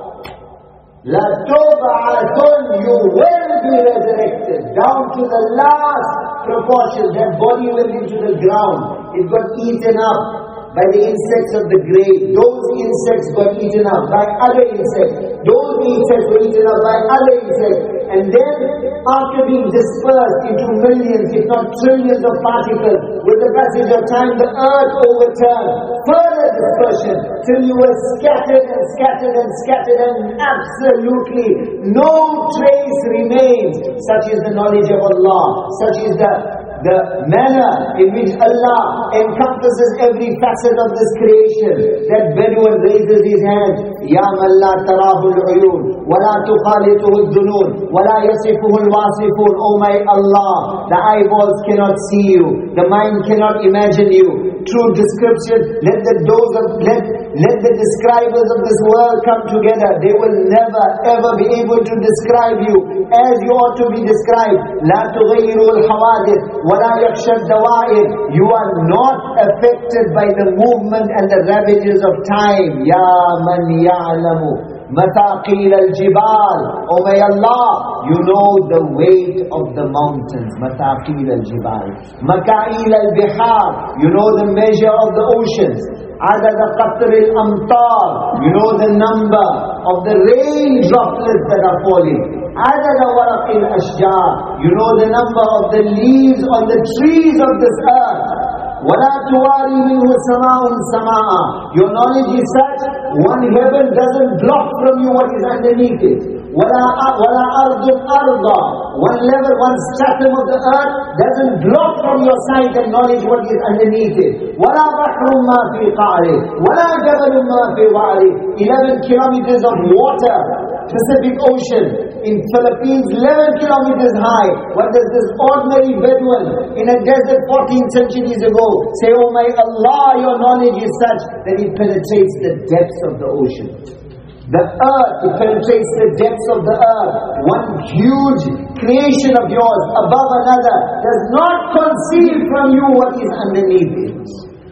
[SPEAKER 2] la tub'atun, you will be resurrected down to the last proportion. That body went into the ground. It got eaten up by the insects of the grave. Those insects got eaten up by other insects. Those insects were eaten up by other insects. And then, after being dispersed into millions, if not trillions of particles, with the passage of time, the earth overturned. Further dispersion, till you were scattered and scattered and scattered, and absolutely no trace remains. Such is the knowledge of Allah. Such is the The manner in which Allah encompasses every facet of this creation. That Bedouin raises his hand, Ya man la tarahu al-uyun, wa la tukhalituhu al-dunun, wa la yasifuhu al-wasifun. Oh my Allah, the eyeballs cannot see you, the mind cannot imagine you. True description, let the those of, let, let the describers of this world come together. They will never ever be able to describe you as you ought to be described. La tughayyiru al-hawadith, وَلَا يَخْشَى الدَّوَائِرِ. You are not affected by the movement and the ravages of time. يَا مَنْ يَعْلَمُ مَثَاقِيلَ الْجِبَالِ. Oh my Allah, you know the weight of the mountains. مَثَاقِيلَ الْجِبَالِ. مَكَائِيلَ الْبِحَارِ. You know the measure of the oceans. عَدَدَ قَطْرِ الْأَمْطَارِ. You know the number of the rain droplets that are falling. عَدَدَ وَرَقِ الْأَشْجَارِ. You know the number of the leaves on the trees of this earth. وَلَا تُوَارِي مِنْهُ سَمَاءٌ سَمَاءً. Your knowledge is such, one heaven doesn't block from you what is underneath it. وَلَا أَرْضٌ أَرْضًا. One level, one stratum of the earth doesn't block from your sight and knowledge what is underneath it. وَلَا بَحْرٌ مَا فِي قَعْرِهِ وَلَا جَبَلٌ مَا فِي وَعْرِهِ. eleven kilometers of water, Pacific Ocean, in Philippines, eleven kilometers high. What does this ordinary Bedouin in a desert fourteen centuries ago say, oh my Allah, your knowledge is such that it penetrates the depths of the ocean. The earth, it penetrates the depths of the earth. One huge creation of yours above another does not conceal from you what is underneath it.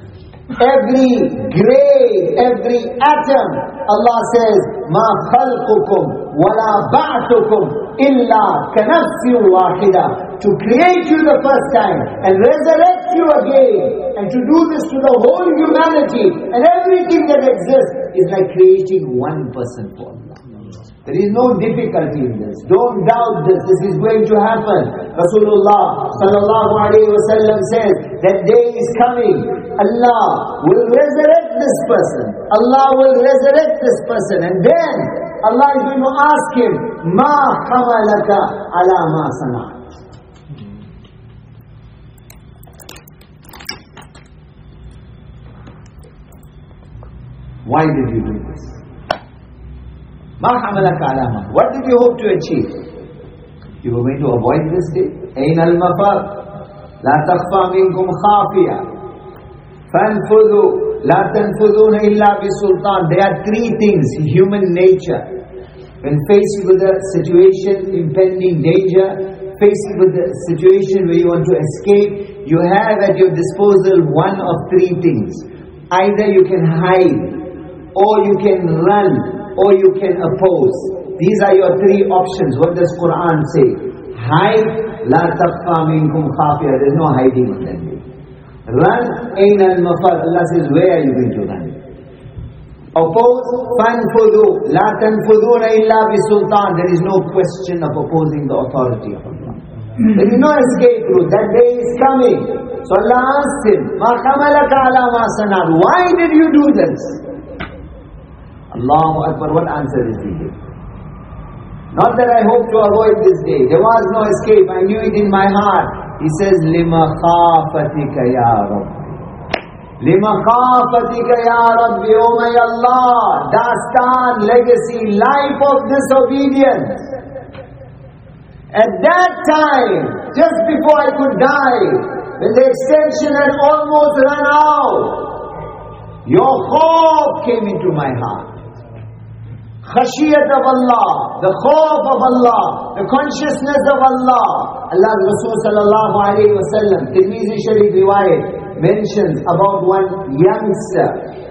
[SPEAKER 2] Every grade, every atom, Allah says, مَا خَلْقُكُمْ وَلَا بَعْثُكُمْ إِلَّا كَنَفْسٍ وَاحِدَةٍ. to create you the first time and resurrect you again, and to do this to the whole humanity and everything that exists, is like creating one person for Allah. There is no difficulty in this. Don't doubt this. This is going to happen. Rasulullah sallallahu alayhi wa sallam says that day is coming. Allah will resurrect this person. Allah will resurrect this person. And then Allah is going to ask him, Ma hamalaka ala ma sana'at. Why did you do this? Ma hamalaka ala ma. What did you hope to achieve? You were going to avoid this day. Ayn al-mafar. La takhfa minkum khafiya. Fanfudhu. La tanfudhuna illa bisultan. There are three things. Human nature. When faced with a situation, impending danger, faced with a situation where you want to escape, you have at your disposal one of three things. Either you can hide, or you can run, or you can oppose. These are your three options. What does Quran say? Hide, la taqfa minkum khafiya. There is no hiding on that day. Run, ayn al-mafar. Allah says, where are you going to run? Oppose, fanfudhu, la tanfudhuna illa bisultan. There is no question of opposing the authority of Allah. There is no escape route. That day is coming. So Allah asked him, Ma hamalaka ala ma sana'at. Why did you do this? Allahu Akbar, what answer is he giving? Not that I hope to avoid this day. There was no escape. I knew it in my heart. He says, Lima khafatika ya Rabbi. Lima khafatika ya Rabbi. Oh my Allah. Dastan, legacy, life of disobedience. At that time, just before I could die, when the extension had almost run out, your khawf came into my heart. Khashiyat of Allah, the khawf of Allah, the consciousness of Allah. Allah's Rasul sallallahu alayhi wa sallam, Tirmizi Sharif riwayat, mentions about one youngster,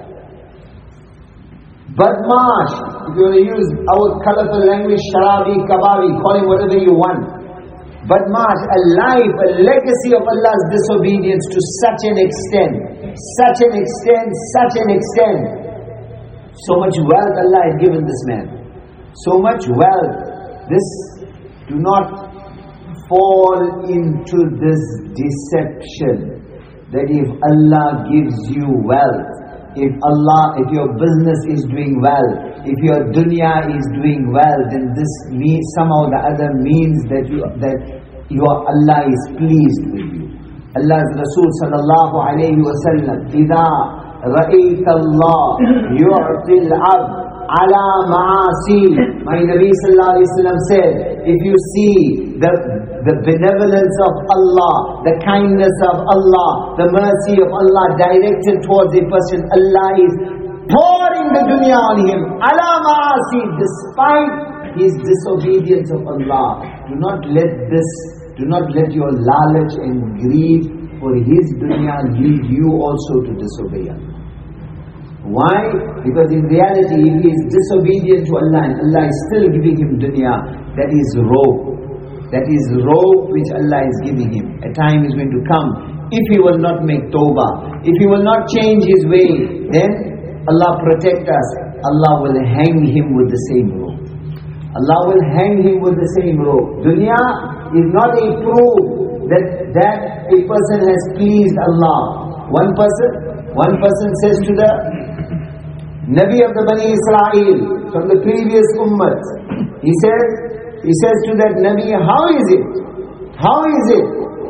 [SPEAKER 2] Badmash. If you want to use our colorful language, Sharabi, Kababi, call him whatever you want. Badmash, a life, a legacy of Allah's disobedience to such an extent, such an extent, such an extent. So much wealth Allah has given this man. So much wealth. This, do not fall into this deception that if Allah gives you wealth, if Allah, if your business is doing well, if your dunya is doing well, then this means somehow the other means that you that your Allah is pleased with you. Allah's Rasul sallallahu alayhi wa sallam, إِذَا رَأَيْتَ اللَّهُ يُعْطِي الْعَبْدِ عَلَى مَعَاصِيهِ. My Nabi sallallahu alayhi wa sallam said, if you see the, the benevolence of Allah, the kindness of Allah, the mercy of Allah directed towards a person, Allah is pouring the dunya on him, عَلَى مَعَاصِيهِ, despite his disobedience of Allah. Do not let this, do not let your lalaj and greed for his dunya lead you also to disobey Allah. Why? Because in reality, if he is disobedient to Allah and Allah is still giving him dunya, that is rope. That is rope which Allah is giving him. A time is going to come. If he will not make tawbah, if he will not change his way, then Allah protect us. Allah will hang him with the same rope. Allah will hang him with the same rope. Dunya is not a proof that, that a person has pleased Allah. One person, one person says to the Nabi of the Bani Israel from the previous ummah, he says, he says to that Nabi, how is it? How is it?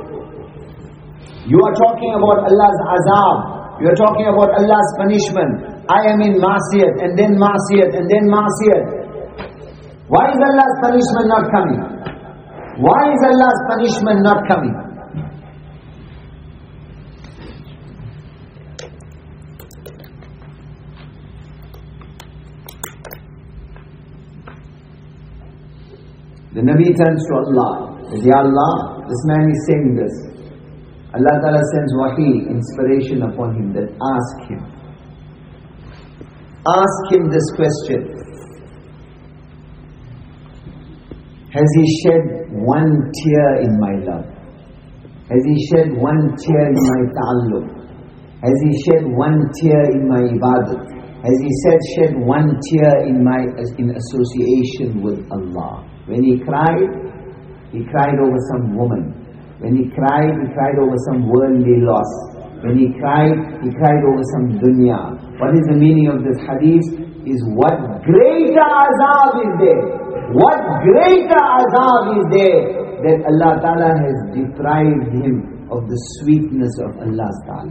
[SPEAKER 2] You are talking about Allah's azab. You are talking about Allah's punishment. I am in ma'siyat, and then ma'siyat, and then ma'siyat. Why is Allah's punishment not coming? Why is Allah's punishment not coming? The Nabi turns to Allah. Says, Ya Allah, this man is saying this. Allah Ta'ala sends wahi, inspiration upon him, that ask him. Ask him this question. Has he shed one tear in my love? Has he shed one tear in my ta'alluq? Has he shed one tear in my ibadat? Has he said shed one tear in my in association with Allah? When he cried, he cried over some woman. When he cried, he cried over some worldly loss. When he cried, he cried over some dunya. What is the meaning of this hadith? Is what greater azab is there? What greater azab is there that Allah Ta'ala has deprived him of the sweetness of Allah Ta'ala?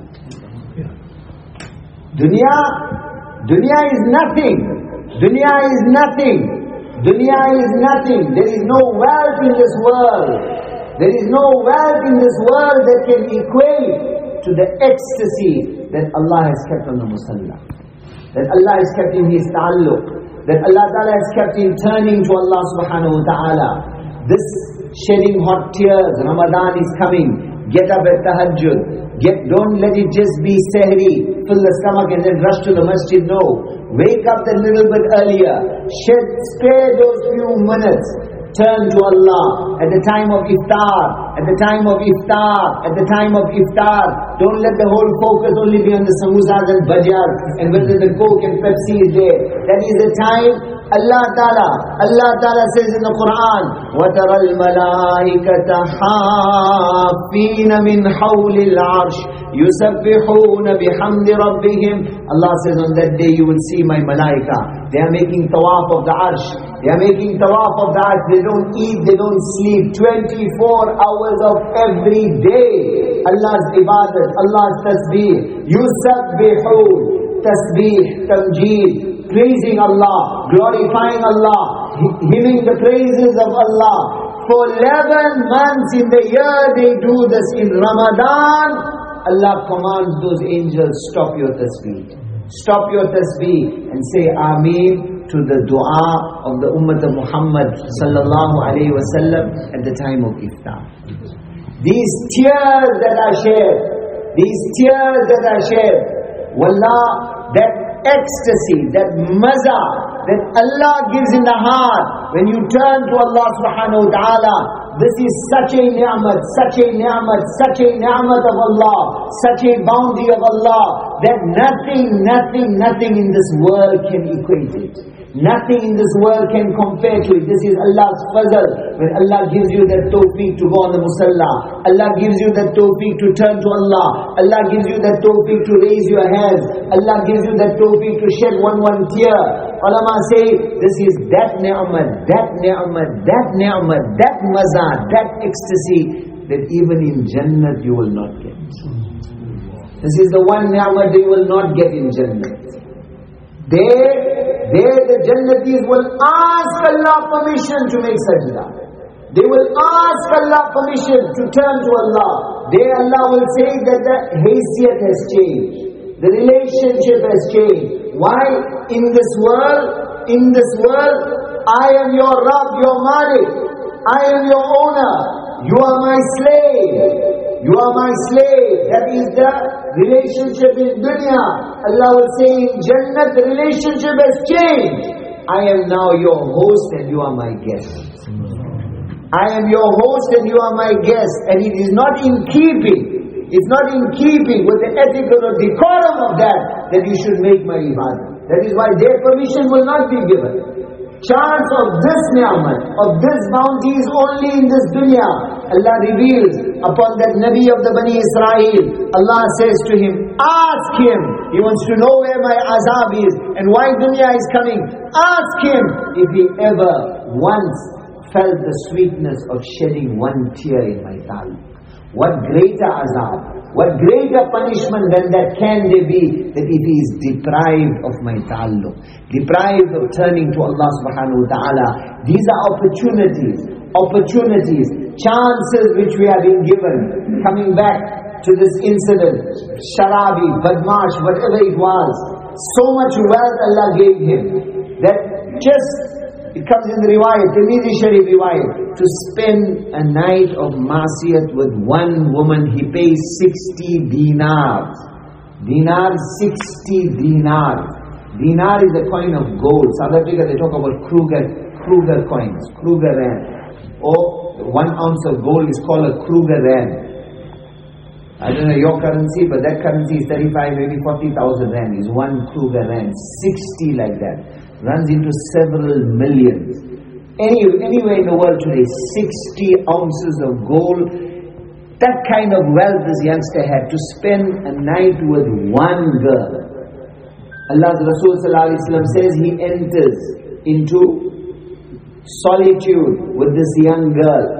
[SPEAKER 2] Dunya, dunya is nothing. Dunya is nothing. Dunya is nothing. There is no wealth in this world. There is no wealth in this world that can equate to the ecstasy that Allah has kept on the musalla. That Allah has kept in his ta'alluq. That Allah Ta'ala has kept in turning to Allah subhanahu wa ta'ala. This shedding hot tears, Ramadan is coming. Get up at tahajjud. Get, don't let it just be sehri, fill the stomach and then rush to the masjid. No. Wake up a little bit earlier. Shed, spare those few minutes. Turn to Allah at the time of iftar, at the time of iftar, at the time of iftar. Don't let the whole focus only be on the samosas and bhajias and whether the Coke and Pepsi is there. That is the time Allah Ta'ala, Allah Ta'ala says in the Quran, وَتَرَى الْمَلَائِكَةَ حَافِّينَ مِنْ حَوْلِ الْعَرْشِ يُسَبِّحُونَ بِحَمْدِ رَبِّهِمْ. Allah says on that day you will see my malaika. They are making tawaf of the arsh. They are making tawaf of the arsh. They don't eat, they don't sleep. twenty-four hours of every day. Allah's ibadat, Allah's tasbih. Yusabbihun, tasbih, tamjeed. Praising Allah, glorifying Allah, hymning the praises of Allah. For eleven months in the year they do this. In Ramadan, Allah commands those angels, stop your tasbih. Stop your tasbih and say Ameen to the dua of the Ummah of Muhammad sallallahu alayhi wa sallam at the time of iftar. These tears that are shed, these tears that are shed, wallah, that ecstasy, that maza, that Allah gives in the heart when you turn to Allah subhanahu wa ta'ala. This is such a ni'mat, such a ni'mat, such a ni'mat of Allah, such a bounty of Allah, that nothing, nothing, nothing in this world can equate it. Nothing in this world can compare to it. This is Allah's fazl. When Allah gives you that tawfiq to go on the musalla, Allah gives you that tawfiq to turn to Allah, Allah gives you that tawfiq to raise your hands, Allah gives you that tawfiq to shed one one tear. Ulama say, this is that ni'mat, that ni'mat, that ni'mat, that maza, that ecstasy that even in Jannat you will not get. This is the one ni'mat that you will not get in Jannat. There, there the Jannatis will ask Allah permission to make sajda. They will ask Allah permission to turn to Allah. There Allah will say that the haysiyat has changed. The relationship has changed. Why? In this world, in this world, I am your Rabb, your Malik. I am your owner. You are my slave. You are my slave. That is the relationship in dunya. Allah will say in Jannah, the relationship has changed. I am now your host and you are my guest. I am your host and you are my guest. And it is not in keeping. It's not in keeping with the ethical or decorum of that, that you should make my ibadah. That is why their permission will not be given. Chance of this ni'mat, of this bounty is only in this dunya. Allah reveals upon that Nabi of the Bani Israel. Allah says to him, ask him. He wants to know where my azab is and why dunya is coming. Ask him if he ever once felt the sweetness of shedding one tear in my ta'alluq. What greater azab, what greater punishment than that can there be, that if he is deprived of my ta'alluq, deprived of turning to Allah subhanahu wa ta'ala. These are opportunities, opportunities, chances which we have been given. Coming back to this incident, Sharabi, Badmash, whatever it was, so much wealth Allah gave him, that just, it comes in the riwayat, Tirmidhi Sharif riwayat, to spend a night of masiyat with one woman, he pays sixty dinars. Dinars, sixty dinars. Dinar is a coin of gold. South Africa, they talk about Kruger, Kruger coins, Kruger rand. or one ounce of gold is called a Kruger Rand. I don't know your currency, but that currency is thirty-five, maybe forty thousand Rand, is one Kruger Rand, sixty like that, runs into several millions. Any, anywhere in the world today, sixty ounces of gold, that kind of wealth this youngster had to spend a night with one girl. Allah's Rasul Sallallahu Alaihi Wasallam says he enters into solitude with this young girl.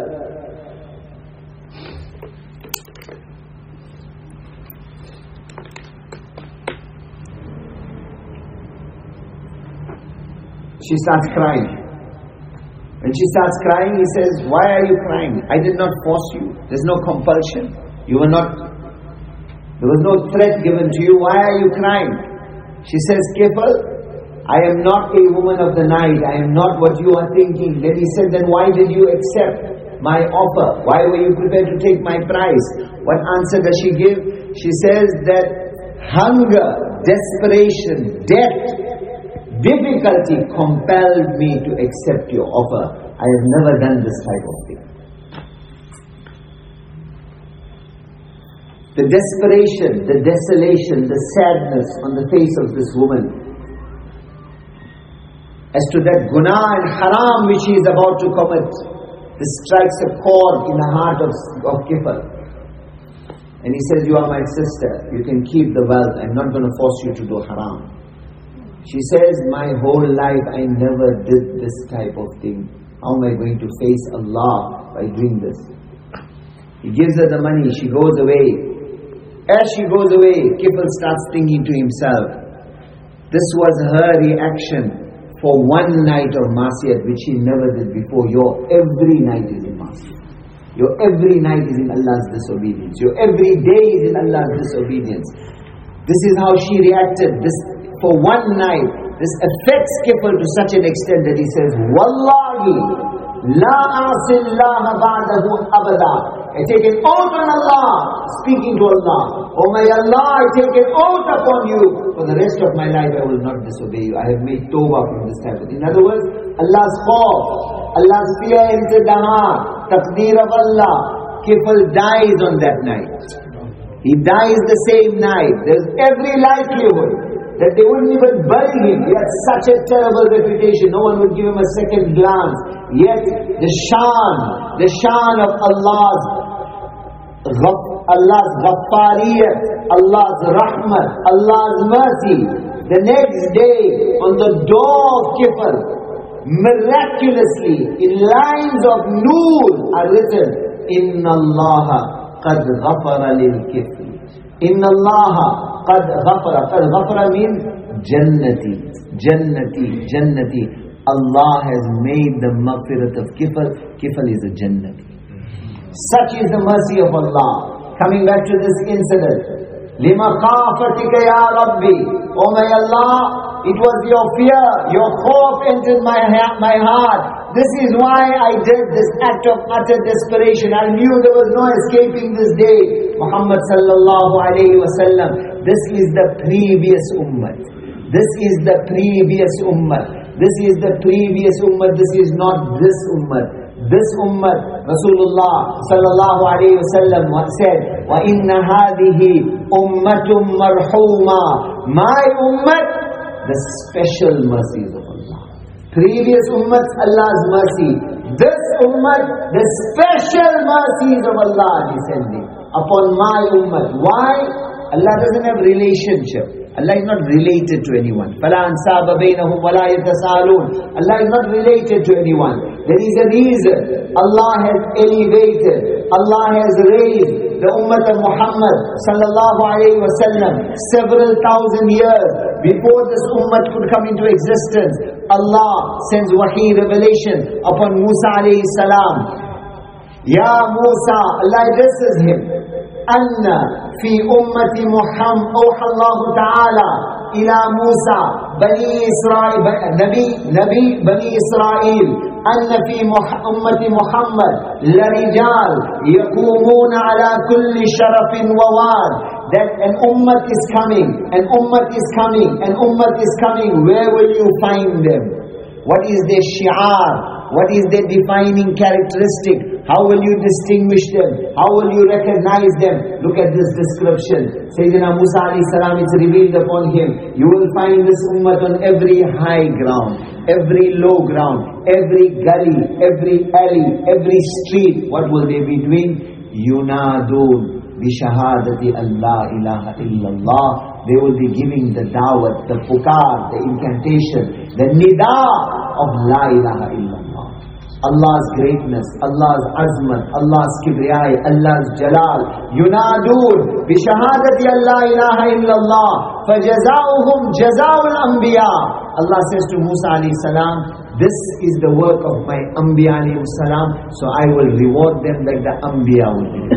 [SPEAKER 2] She starts crying. When she starts crying, he says, "Why are you crying? I did not force you. There's no compulsion. You were not, there was no threat given to you. Why are you crying?" She says, "Kifl, I am not a woman of the night. I am not what you are thinking." Then he said, "Then why did you accept my offer? Why were you prepared to take my price?" What answer does she give? She says that hunger, desperation, death, difficulty compelled me to accept your offer. I have never done this type of thing. The desperation, the desolation, the sadness on the face of this woman as to that guna and haram which he is about to commit, this strikes a chord in the heart of, of Kifl. And he says, "You are my sister, you can keep the wealth, I'm not going to force you to do haram." She says, "My whole life I never did this type of thing. How am I going to face Allah by doing this?" He gives her the money, she goes away. As she goes away, Kifl starts thinking to himself, this was her reaction for one night of Masiyat which he never did before. Your every night is in Masiyat. Your every night is in Allah's disobedience. Your every day is in Allah's disobedience. This is how she reacted. This for one night, this affects Kifl to such an extent that he says, "Wallahi, la asillaha ba'dahu abada." I take an oath on Allah, speaking to Allah. "Oh my Allah, I take an oath upon you. For the rest of my life I will not disobey you. I have made tawbah from this type of thing." In other words, Allah's khawf, Allah's fear entered the heart, taqdeer of Allah. Kifl dies on that night. He dies the same night. There's every likelihood that they wouldn't even bury him. He had such a terrible reputation. No one would give him a second glance. Yet the shan, the shan of Allah's Allah's Ghaffariyat, Allah's Rahmat, Allah's mercy. The next day, on the door of Kifl, miraculously, in lines of noor are written, "Inna Allah qad ghafara lil Kifl." Inna Allah qad ghafara. Qad ghafara means Jannati, Jannati, Jannati. Allah has made the maghfirat of Kifl. Kifl is a Jannati. Such is the mercy of Allah. Coming back to this incident, Lima khafatika ya Rabbi. Oh my Allah, it was your fear, your khawf entered my, my heart. This is why I did this act of utter desperation. I knew there was no escaping this day. Muhammad sallallahu alayhi wa sallam. This is the previous ummah. This is the previous ummah. This is the previous ummah. This is not this ummah. This ummah, Rasulullah sallallahu alayhi wa sallam said, وَإِنَّ هَذِهِ أُمَّةٌ مَرْحُومًا. My ummah, the special mercies of Allah. Previous ummahs, Allah's mercy. This ummah, the special mercies of Allah descending upon my ummah. Why? Allah doesn't have relationship. Allah is not related to anyone. فَلَا أَنْسَابَ بَيْنَهُمْ وَلَا يَتَسَالُونَ. Allah is not related to anyone. There is a reason. Allah has elevated, Allah has raised the Ummah of Muhammad sallallahu alayhi wa sallam several thousand years before this Ummah could come into existence. Allah sends wahi, revelation upon Musa alayhi salam. Ya Musa, Allah addresses him. Anna fi ummati Muhammad, awha Allah ta'ala ila Musa, Bani Israel, Nabi, Nabi, Bani Israel. Anna fi ummati Muhammad la rijal yakumuna ala kulli sharafin wa wad. That an ummah is coming, an ummah is coming, an ummah is coming. Where will you find them? What is their shi'ar? What is their defining characteristic? How will you distinguish them? How will you recognize them? Look at this description. Sayyidina Musa alayhi salam, it's revealed upon him. You will find this ummah on every high ground, every low ground, every gully, every alley, every street. What will they be doing? Yunadun bi shahadati Allah ilaha illallah. They will be giving the da'wat, the pukar, the incantation, the nida of la ilaha illallah. Allah's greatness, Allah's azmat, Allah's kibriyai, Allah's jalal. Yunadun bi shahadati Allah ilaha illallah fajazauhum jazaul anbiya. Allah says to Musa alayhi salam, this is the work of my anbiya alayhi salam, so I will reward them like the anbiya will be.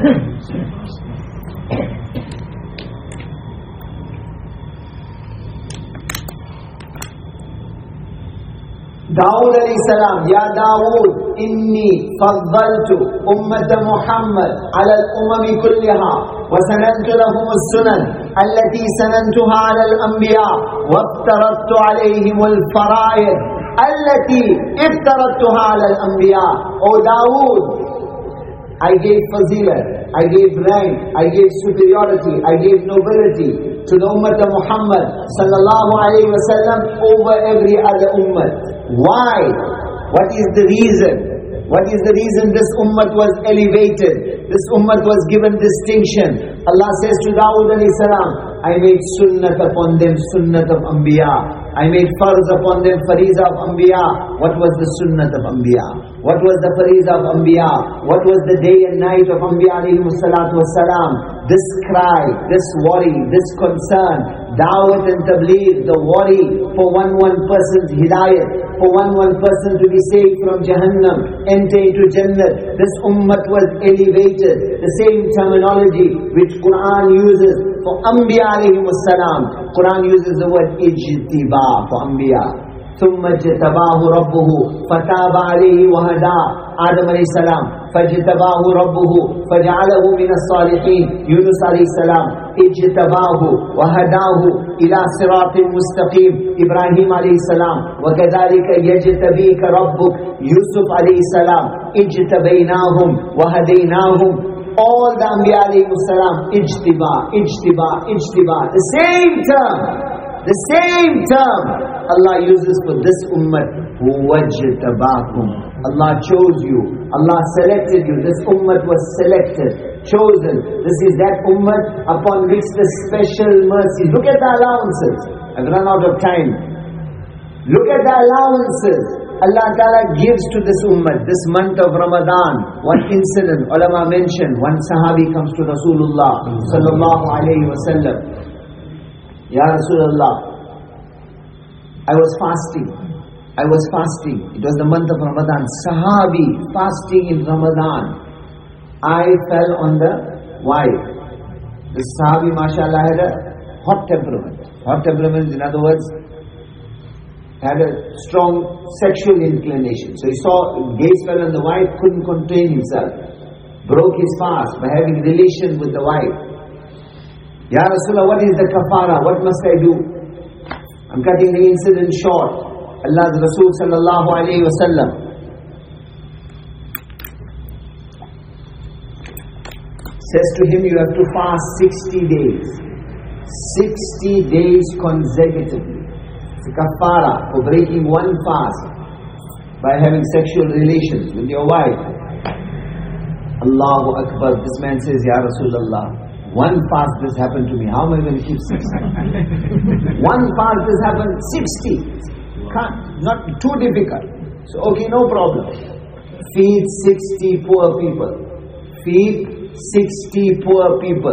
[SPEAKER 2] Dawood alayhi salam, Ya Dawood, inni faddaltu ummata Muhammad ala al-umami kulliha wa sanantu lahum as-sunan allati sanantuha ala al-anbiya wa aftaradtu alayhim al-fara'id allati iftaradtuha ala al-anbiya. O Dawood, I gave fazilah, I gave rank, I gave superiority, I gave nobility to the ummah of Muhammad sallallahu alayhi wa sallam over every other ummah. Why? What is the reason? What is the reason this ummah was elevated? This ummah was given distinction. Allah says to Dawood alayhi salam, I made sunnat upon them, sunnat of anbiya. I made farz upon them, fariza of anbiya. What was the sunnat of anbiya? What was the fariza of anbiya? What was the day and night of anbiya alayhi salatu wasalam? This cry, this worry, this concern, da'wat and tabligh, the worry for one one person's hidayat, for one one person to be saved from Jahannam, enter into Jannat. This ummah was elevated. The same terminology which Quran uses for Anbiya alayhi salam. Quran uses the word ijtiba for Anbiya. ثُمَّ اجْتَبَاهُ رَبُّهُ فَتَابَ عَلَيْهِ وَهَدَى. Adam alayhi salam, فَاجْتَبَاهُ رَبُّهُ فَجَعَلَهُ مِنَ الصَّالِحِينَ. Yunus alayhi salam, اجْتَبَاهُ وَهَدَاهُ إِلَى صِرَاطٍ مُسْتَقِيمٍ. Ibrahim alayhi salam, وَكَذَلِكَ يَجْتَبِيكَ رَبُّكَ. Yusuf alayhi salam, اجْتَبَيْنَاهُمْ وَهَدَيْنَاهُمْ. All the Anbiya alayhi salam, ijtiba, ijtiba, ijtiba. The same term, the same term Allah uses for this ummah. Wajtabakum. Allah chose you. Allah selected you. This ummah was selected, chosen. This is that ummah upon which the special mercy. Look at the allowances. I've run out of time. Look at the allowances Allah Ta'ala gives to this ummah. This month of Ramadan, one incident ulama mentioned. One sahabi comes to Rasulullah sallallahu alayhi wa sallam. Ya Rasulullah, I was fasting. I was fasting. It was the month of Ramadan. Sahabi fasting in Ramadan. I fell on the wife. The Sahabi, mashallah, had a hot temperament. Hot temperament, in other words, had a strong sexual inclination. So he saw gaze fell on the wife, couldn't contain himself. Broke his fast by having relation with the wife. Ya Rasulullah, what is the kafara? What must I do? I'm cutting the incident short. Allah's Rasul sallallahu alayhi wa sallam says to him, you have to fast sixty days. sixty days consecutively. It's a kafara for breaking one fast by having sexual relations with your wife. Allahu Akbar. This man says, Ya Rasulullah, one fast this happened to me. How am I going to keep sixty? One fast this happened, sixty. Can't, not too difficult. So, okay, no problem. Feed sixty poor people. Feed sixty poor people.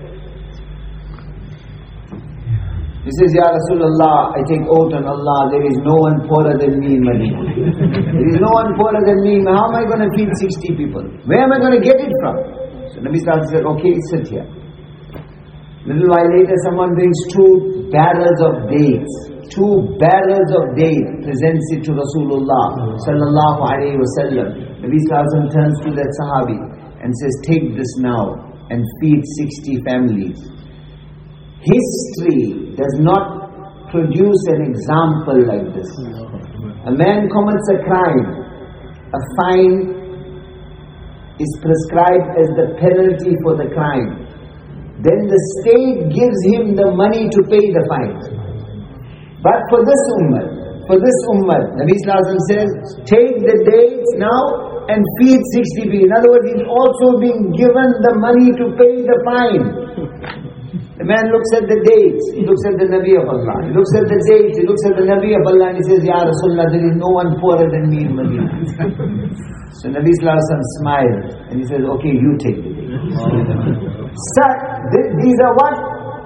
[SPEAKER 2] He says, Ya Rasulullah, I take oath on Allah, there is no one poorer than me in Medina. There is no one poorer than me. How am I going to feed sixty people? Where am I going to get it from? So Nabi Sallallahu Alaihi Wasallam said, okay, sit here. Little while later, someone brings two barrels of dates. Two barrels of dates, presents it to Rasulullah Sallallahu Alaihi Wasallam. Nabi Sallallahu Alaihi Wasallam turns to that Sahabi and says, take this now and feed sixty families. History does not produce an example like this. A man commits a crime. a fine is prescribed as the penalty for the crime, then the state gives him the money to pay the fine. But for this ummah, for this ummah, Nabi Sallallahu Alaihi Wasallam says, take the dates now and feed sixty people. In other words, he's also being given the money to pay the fine. The man looks at the dates, he looks at the Nabi of Allah, he looks at the dates, he looks at the Nabi of Allah and he says, Ya Rasulullah, there is no one poorer than me in Medina. So Nabi Sallallahu Alaihi Wasallam smiled and he says, okay, you take the dates. Sir, th- these are what?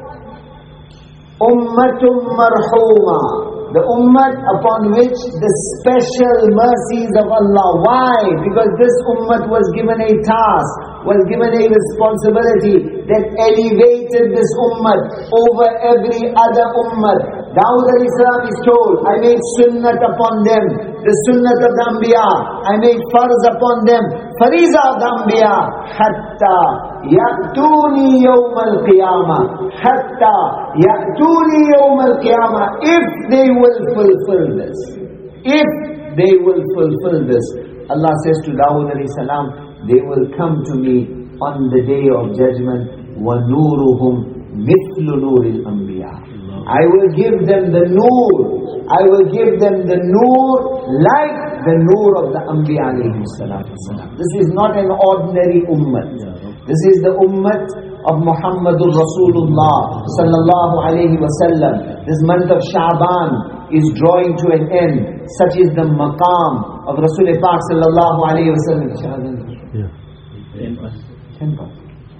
[SPEAKER 2] Ummatum marhuma. The ummah upon which the special mercies of Allah. Why? Because this ummah was given a task, was given a responsibility that elevated this ummah over every other ummah. Dawud alayhi salam is told, I made sunnat upon them, the sunnat of the Anbiya. I made farz upon them, fariza of the Anbiya. Hatta ya'tuni yawm al-qiyamah. Hatta ya'tuni yawm al-qiyamah. If they will fulfill this. If they will fulfill this. Allah says to Dawud alayhi salam, they will come to me on the day of judgment. وَنُورُهُمْ مِثْلُ نُورِ الْأَنْبِيَاءِ. I will give them the noor. I will give them the noor like the noor of the Anbiya alayhi salatu wasalam. This is not an ordinary ummah. This is the ummah of Muhammadur Rasulullah sallallahu alayhi wasallam. This month of Sha'ban is drawing to an end. Such is the maqam of Rasul Pak sallallahu alayhi wasallam. Yeah. Ten past. Ten past.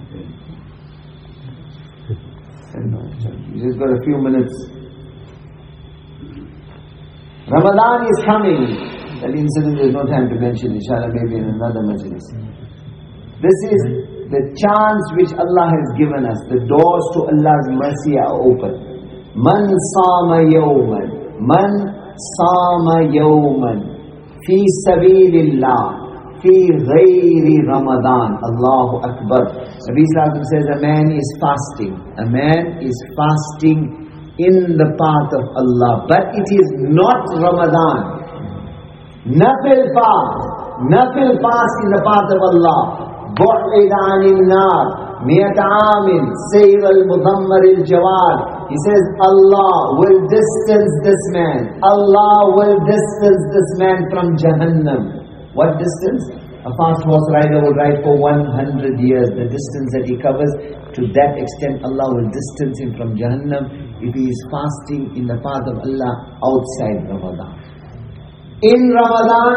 [SPEAKER 2] You just got a few minutes. Ramadan is coming. That incident there is no time to mention. Inshallah, maybe in another majlis. This is the chance which Allah has given us. The doors to Allah's mercy are open. Man sama yawman. Man sama yawman. Fi sabilillah. Fi ghayri Ramadan. Allahu Akbar. Nabi Sallallahu says a man is fasting. A man is fasting in the path of Allah. But it is not Ramadan. Nafil fast. Nafil fast in the path of Allah. Bu'id anil nar. Miyat amin. Sayr al-Mudhammar al-Jawad. He says Allah will distance this man. Allah will distance this man from Jahannam. What distance? A fast horse rider will ride for one hundred years. The distance that he covers, to that extent Allah will distance him from Jahannam if he is fasting in the path of Allah outside Ramadan. In Ramadan,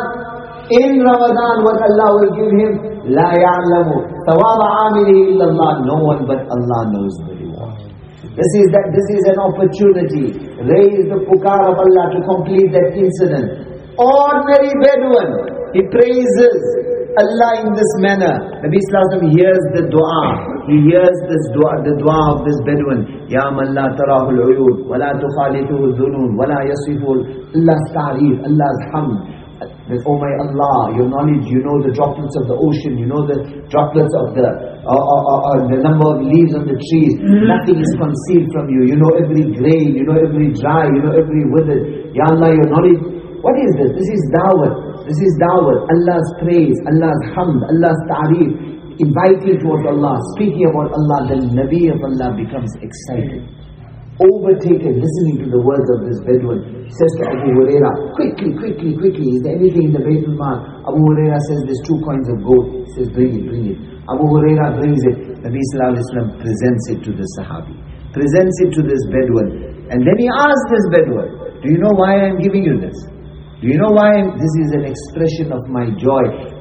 [SPEAKER 2] in Ramadan what Allah will give him, La ya'lamu thawaba amilihi illallah. No one but Allah knows the reward. This is that. This is an opportunity. Raise the pukar of Allah to complete that incident. Ordinary Bedouin, he praises Allah in this manner. Nabi Sallallahu Alaihi Wasallam hears the dua. He hears this dua, the dua of this Bedouin. Ya man la tarahu al-uyud, wa la tukhalituhu al-dhunun, wa la yasifu Allah's ta'reef, Allah's hamd. That, oh my Allah, your knowledge, you know the droplets of the ocean, you know the droplets of the uh, uh, uh, uh, the number of leaves on the trees. Nothing is concealed from you. You know every grain, you know every dry, you know every withered. Ya Allah, your knowledge. What is this? This is da'wat. This is da'wat. Allah's praise, Allah's hamd, Allah's ta'reef. Inviting towards Allah, speaking about Allah, then Nabi of Allah becomes excited. Overtaken, listening to the words of this Bedouin. He says to Abu Hurairah, quickly, quickly, quickly, is there anything in the Baytul Mal? Abu Hurairah says, there's two coins of gold. He says, bring it, bring it. Abu Hurairah brings it. Nabi Sallallahu Alaihi Wasallam presents it to the Sahabi. Presents it to this Bedouin. And then he asks this Bedouin, do you know why I'm giving you this? Do you know why I'm, this is an expression of my joy?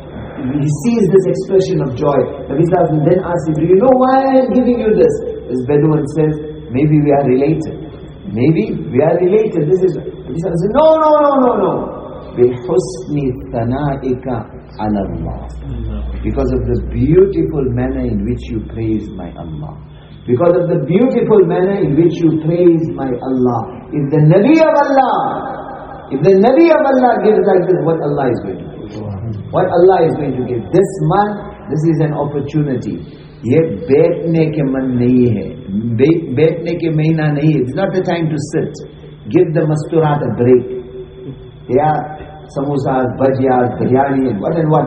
[SPEAKER 2] He sees this expression of joy. Nabi Sallallahu Alaihi Wasallam then asks him, do you know why I'm giving you this? This Bedouin says, maybe we are related. Maybe we are related. This is, Nabi Sallallahu Alaihi Wasallam says, no, no, no, no, no. بِحُسْنِ ثَنَائِكَ عَلَى اللَّهِ. Because of the beautiful manner in which you praise my Allah. Because of the beautiful manner in which you praise my Allah. If the Nabi of Allah, if the Nabi of Allah gives like this, what Allah is going to give? What Allah is going to give? This month, this is an opportunity. ये बैठने के मन नहीं है, बैठने के महीना नहीं है. It's not the time to sit. Give the masturat a break. They are samosas, bhajiyas, biryani, and what and what.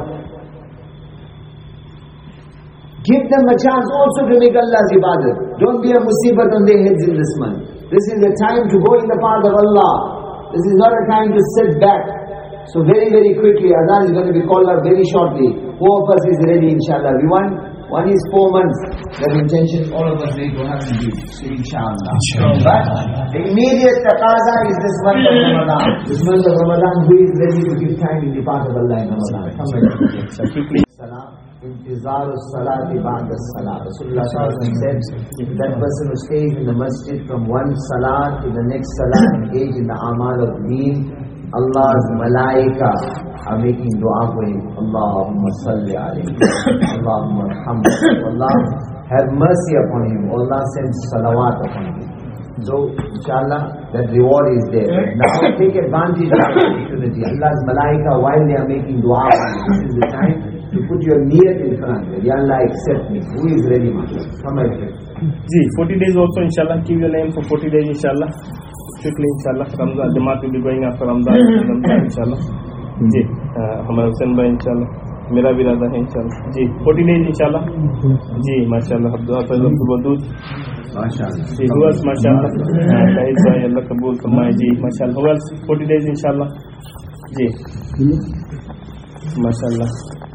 [SPEAKER 2] Give them a chance also to make Allah's ibadat. Don't be a musibat on their heads in this month. This is a time to go in the path of Allah. This is not a time to sit back. So very, very quickly, Adhan is going to be called out very shortly. Who of us is ready, inshallah? We want, one is four months. That intention, all of us need to have in view. So inshallah. But the immediate taqaza is this month of Ramadan. This month of Ramadan, who is ready to give time in the path of Allah in Ramadan? Come on. Salam. Intizar as-salati ba'da as-salat. Rasulullah sallallahu alaihi wasallam said, that person who stays in the masjid from one salat to the next salat, engage in the amal of deen, Allah's malaika are making dua for him. Allahumma salli alayhi. Allahumma arhamhu. Allah have mercy upon him. Allah sends salawat upon him. So, inshallah, that reward is there. Now, take advantage of the opportunity. Allah's malaika, while they are making dua for you, this is the time to put your niyat in front. Ya Allah, accept me. Who is ready, Mashallah? Come my friend.
[SPEAKER 3] Ji, forty days also, inshallah. Keep your name for forty days, inshallah. Quickly, inshallah. Ramzan, Jamaat will be going after Ramzan, Ramzan inshallah. Ji, Hamar Hussain bhai, inshallah. Mera bhi rada hai, inshallah. Ji, forty days, inshallah. Ji, mashallah. Abdul Hafiz Abdul Wadud.
[SPEAKER 2] MashaAllah.
[SPEAKER 3] Ji, who else, mashallah? Shahid bhai, Allah Kabul Farmaye. Ji, mashallah. Who else? forty days, inshallah. Ji. Mashallah.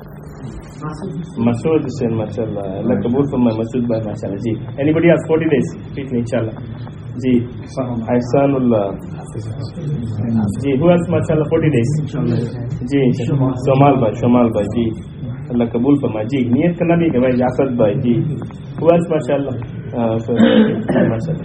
[SPEAKER 3] Masood Hussain, mashallah. Allah Kabul Farmaye. Masood bhai, mashallah. Ji. Anybody else? forty days. Quickly, inshallah. Ji, Ahsanullah. Ji, who else, mashallah, forty days? Ji, Shomal bhai, Shomal bhai, ji. Allah Kabul Farmaye. Ji, niyat karna bhi hai bhai, Yafat bhai, ji. Who else, mashallah? Uh, so, mashallah.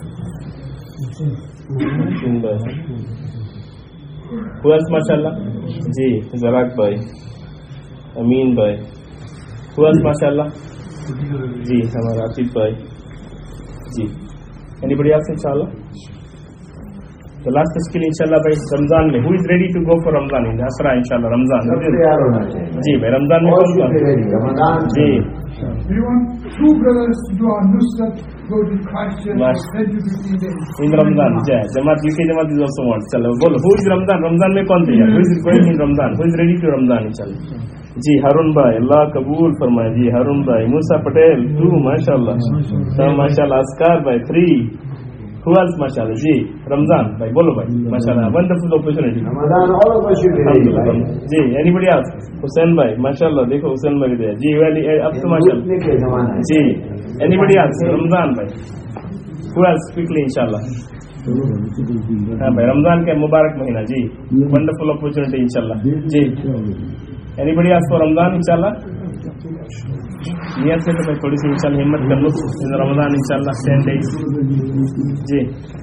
[SPEAKER 3] Who else, mashallah? Ji, Zarak bhai. Amin bhai. Who else, mashallah? Ji, Hamara Atif bhai. Ji. Anybody else, inshallah? The last skill, inshallah, by Ramzan mein. Who is ready to go for Ramzan? In the Asra, inshallah, Ramzan. Ji, by Ramzan mein kaun kaun? Ji.
[SPEAKER 4] We want two brothers to do our Nusrat, go to Christchurch, spend fifteen days.
[SPEAKER 3] In Ramzan, yeah. Jamaat, U K Jamaat is also wants. Chalo, bolo. Who is Ramzan? Ramzan mein kaun diya? Who is going in Ramzan? Who is ready to Ramzan, inshallah? Ji, Harun bhai, Allah Kabul Farmaye. Ji, Harun bhai. Musa Patel, two, mashallah. So, mashallah, Askar bhai, three. Who else, mashallah? Ji, Ramzan bhai, bolo bhai. Mashallah, wonderful opportunity.
[SPEAKER 2] Ramadan, all of us should be ready, right?
[SPEAKER 3] Ji, anybody else? Hussain bhai, mashallah, dekho Hussain bhai there. Ji, well, up to mashallah. Ji, anybody else? Ramzan bhai. Who else? Quickly, inshallah. हाँ भाई, रमजान का मुबारक महीना जी, wonderful opportunity, inshallah. Ji, anybody else for Ramadan, inshallah? नियत से तो मैं थोड़ी सी इंशाल्लाह हिम्मत कर लूँ इन रमजान इंशाल्लाह ten days. जी,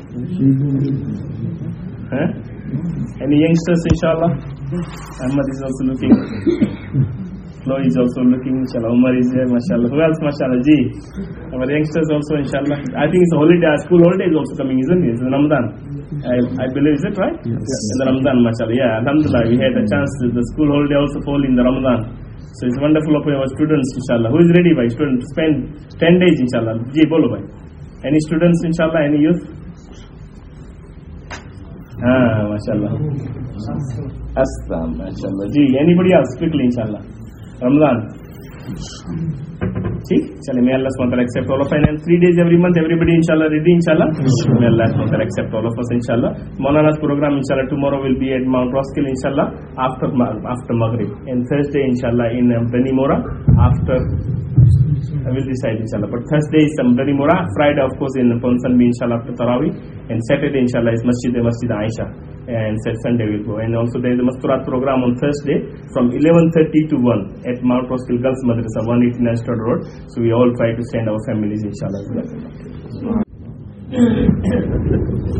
[SPEAKER 3] हैं? Any youngsters, inshallah? Ahmad is also looking. Flo is also looking, inshallah. Umar is there, mashallah. Who else, mashallah? Ji, our youngsters also, inshallah. I think it's a holiday, school holiday is also coming, isn't it? It's Ramadan. I, I believe, is it right? Yes. In the Ramadan, mashallah. Yeah, alhamdulillah, we had a chance. The school holiday also fall in the Ramadan. So it's wonderful of our students, inshallah. Who is ready, by students? Spend ten days, inshallah. Ji, bolo, bhai. Any students, inshallah? Any youth? Ah, mashallah. Aslam, mashallah. Ji, anybody else? Quickly, inshallah. Ramadan. See, inshallah, may Allah subhanahu wa ta'ala accept all of us. And three days every month, everybody, inshallah, ready, inshallah. May Allah subhanahu wa ta'ala accept all of us, inshallah. Maulana's program, inshallah, tomorrow will be at Mount Roskill, inshallah, after after Maghrib. And Thursday, inshallah, in um, Benimora, after, I will decide, inshallah. But Thursday is um, Benimora, Friday, of course, in Ponsanbi, inshallah, after Tarawih. And Saturday, inshallah, is Masjid Masjid Aisha. And Sunday will go. And also there is a Masturat program on Thursday from eleven thirty to one at Mount Roskill Girls Madrasa, one eighty-nine Stud Road. So we all try to send our families, inshallah.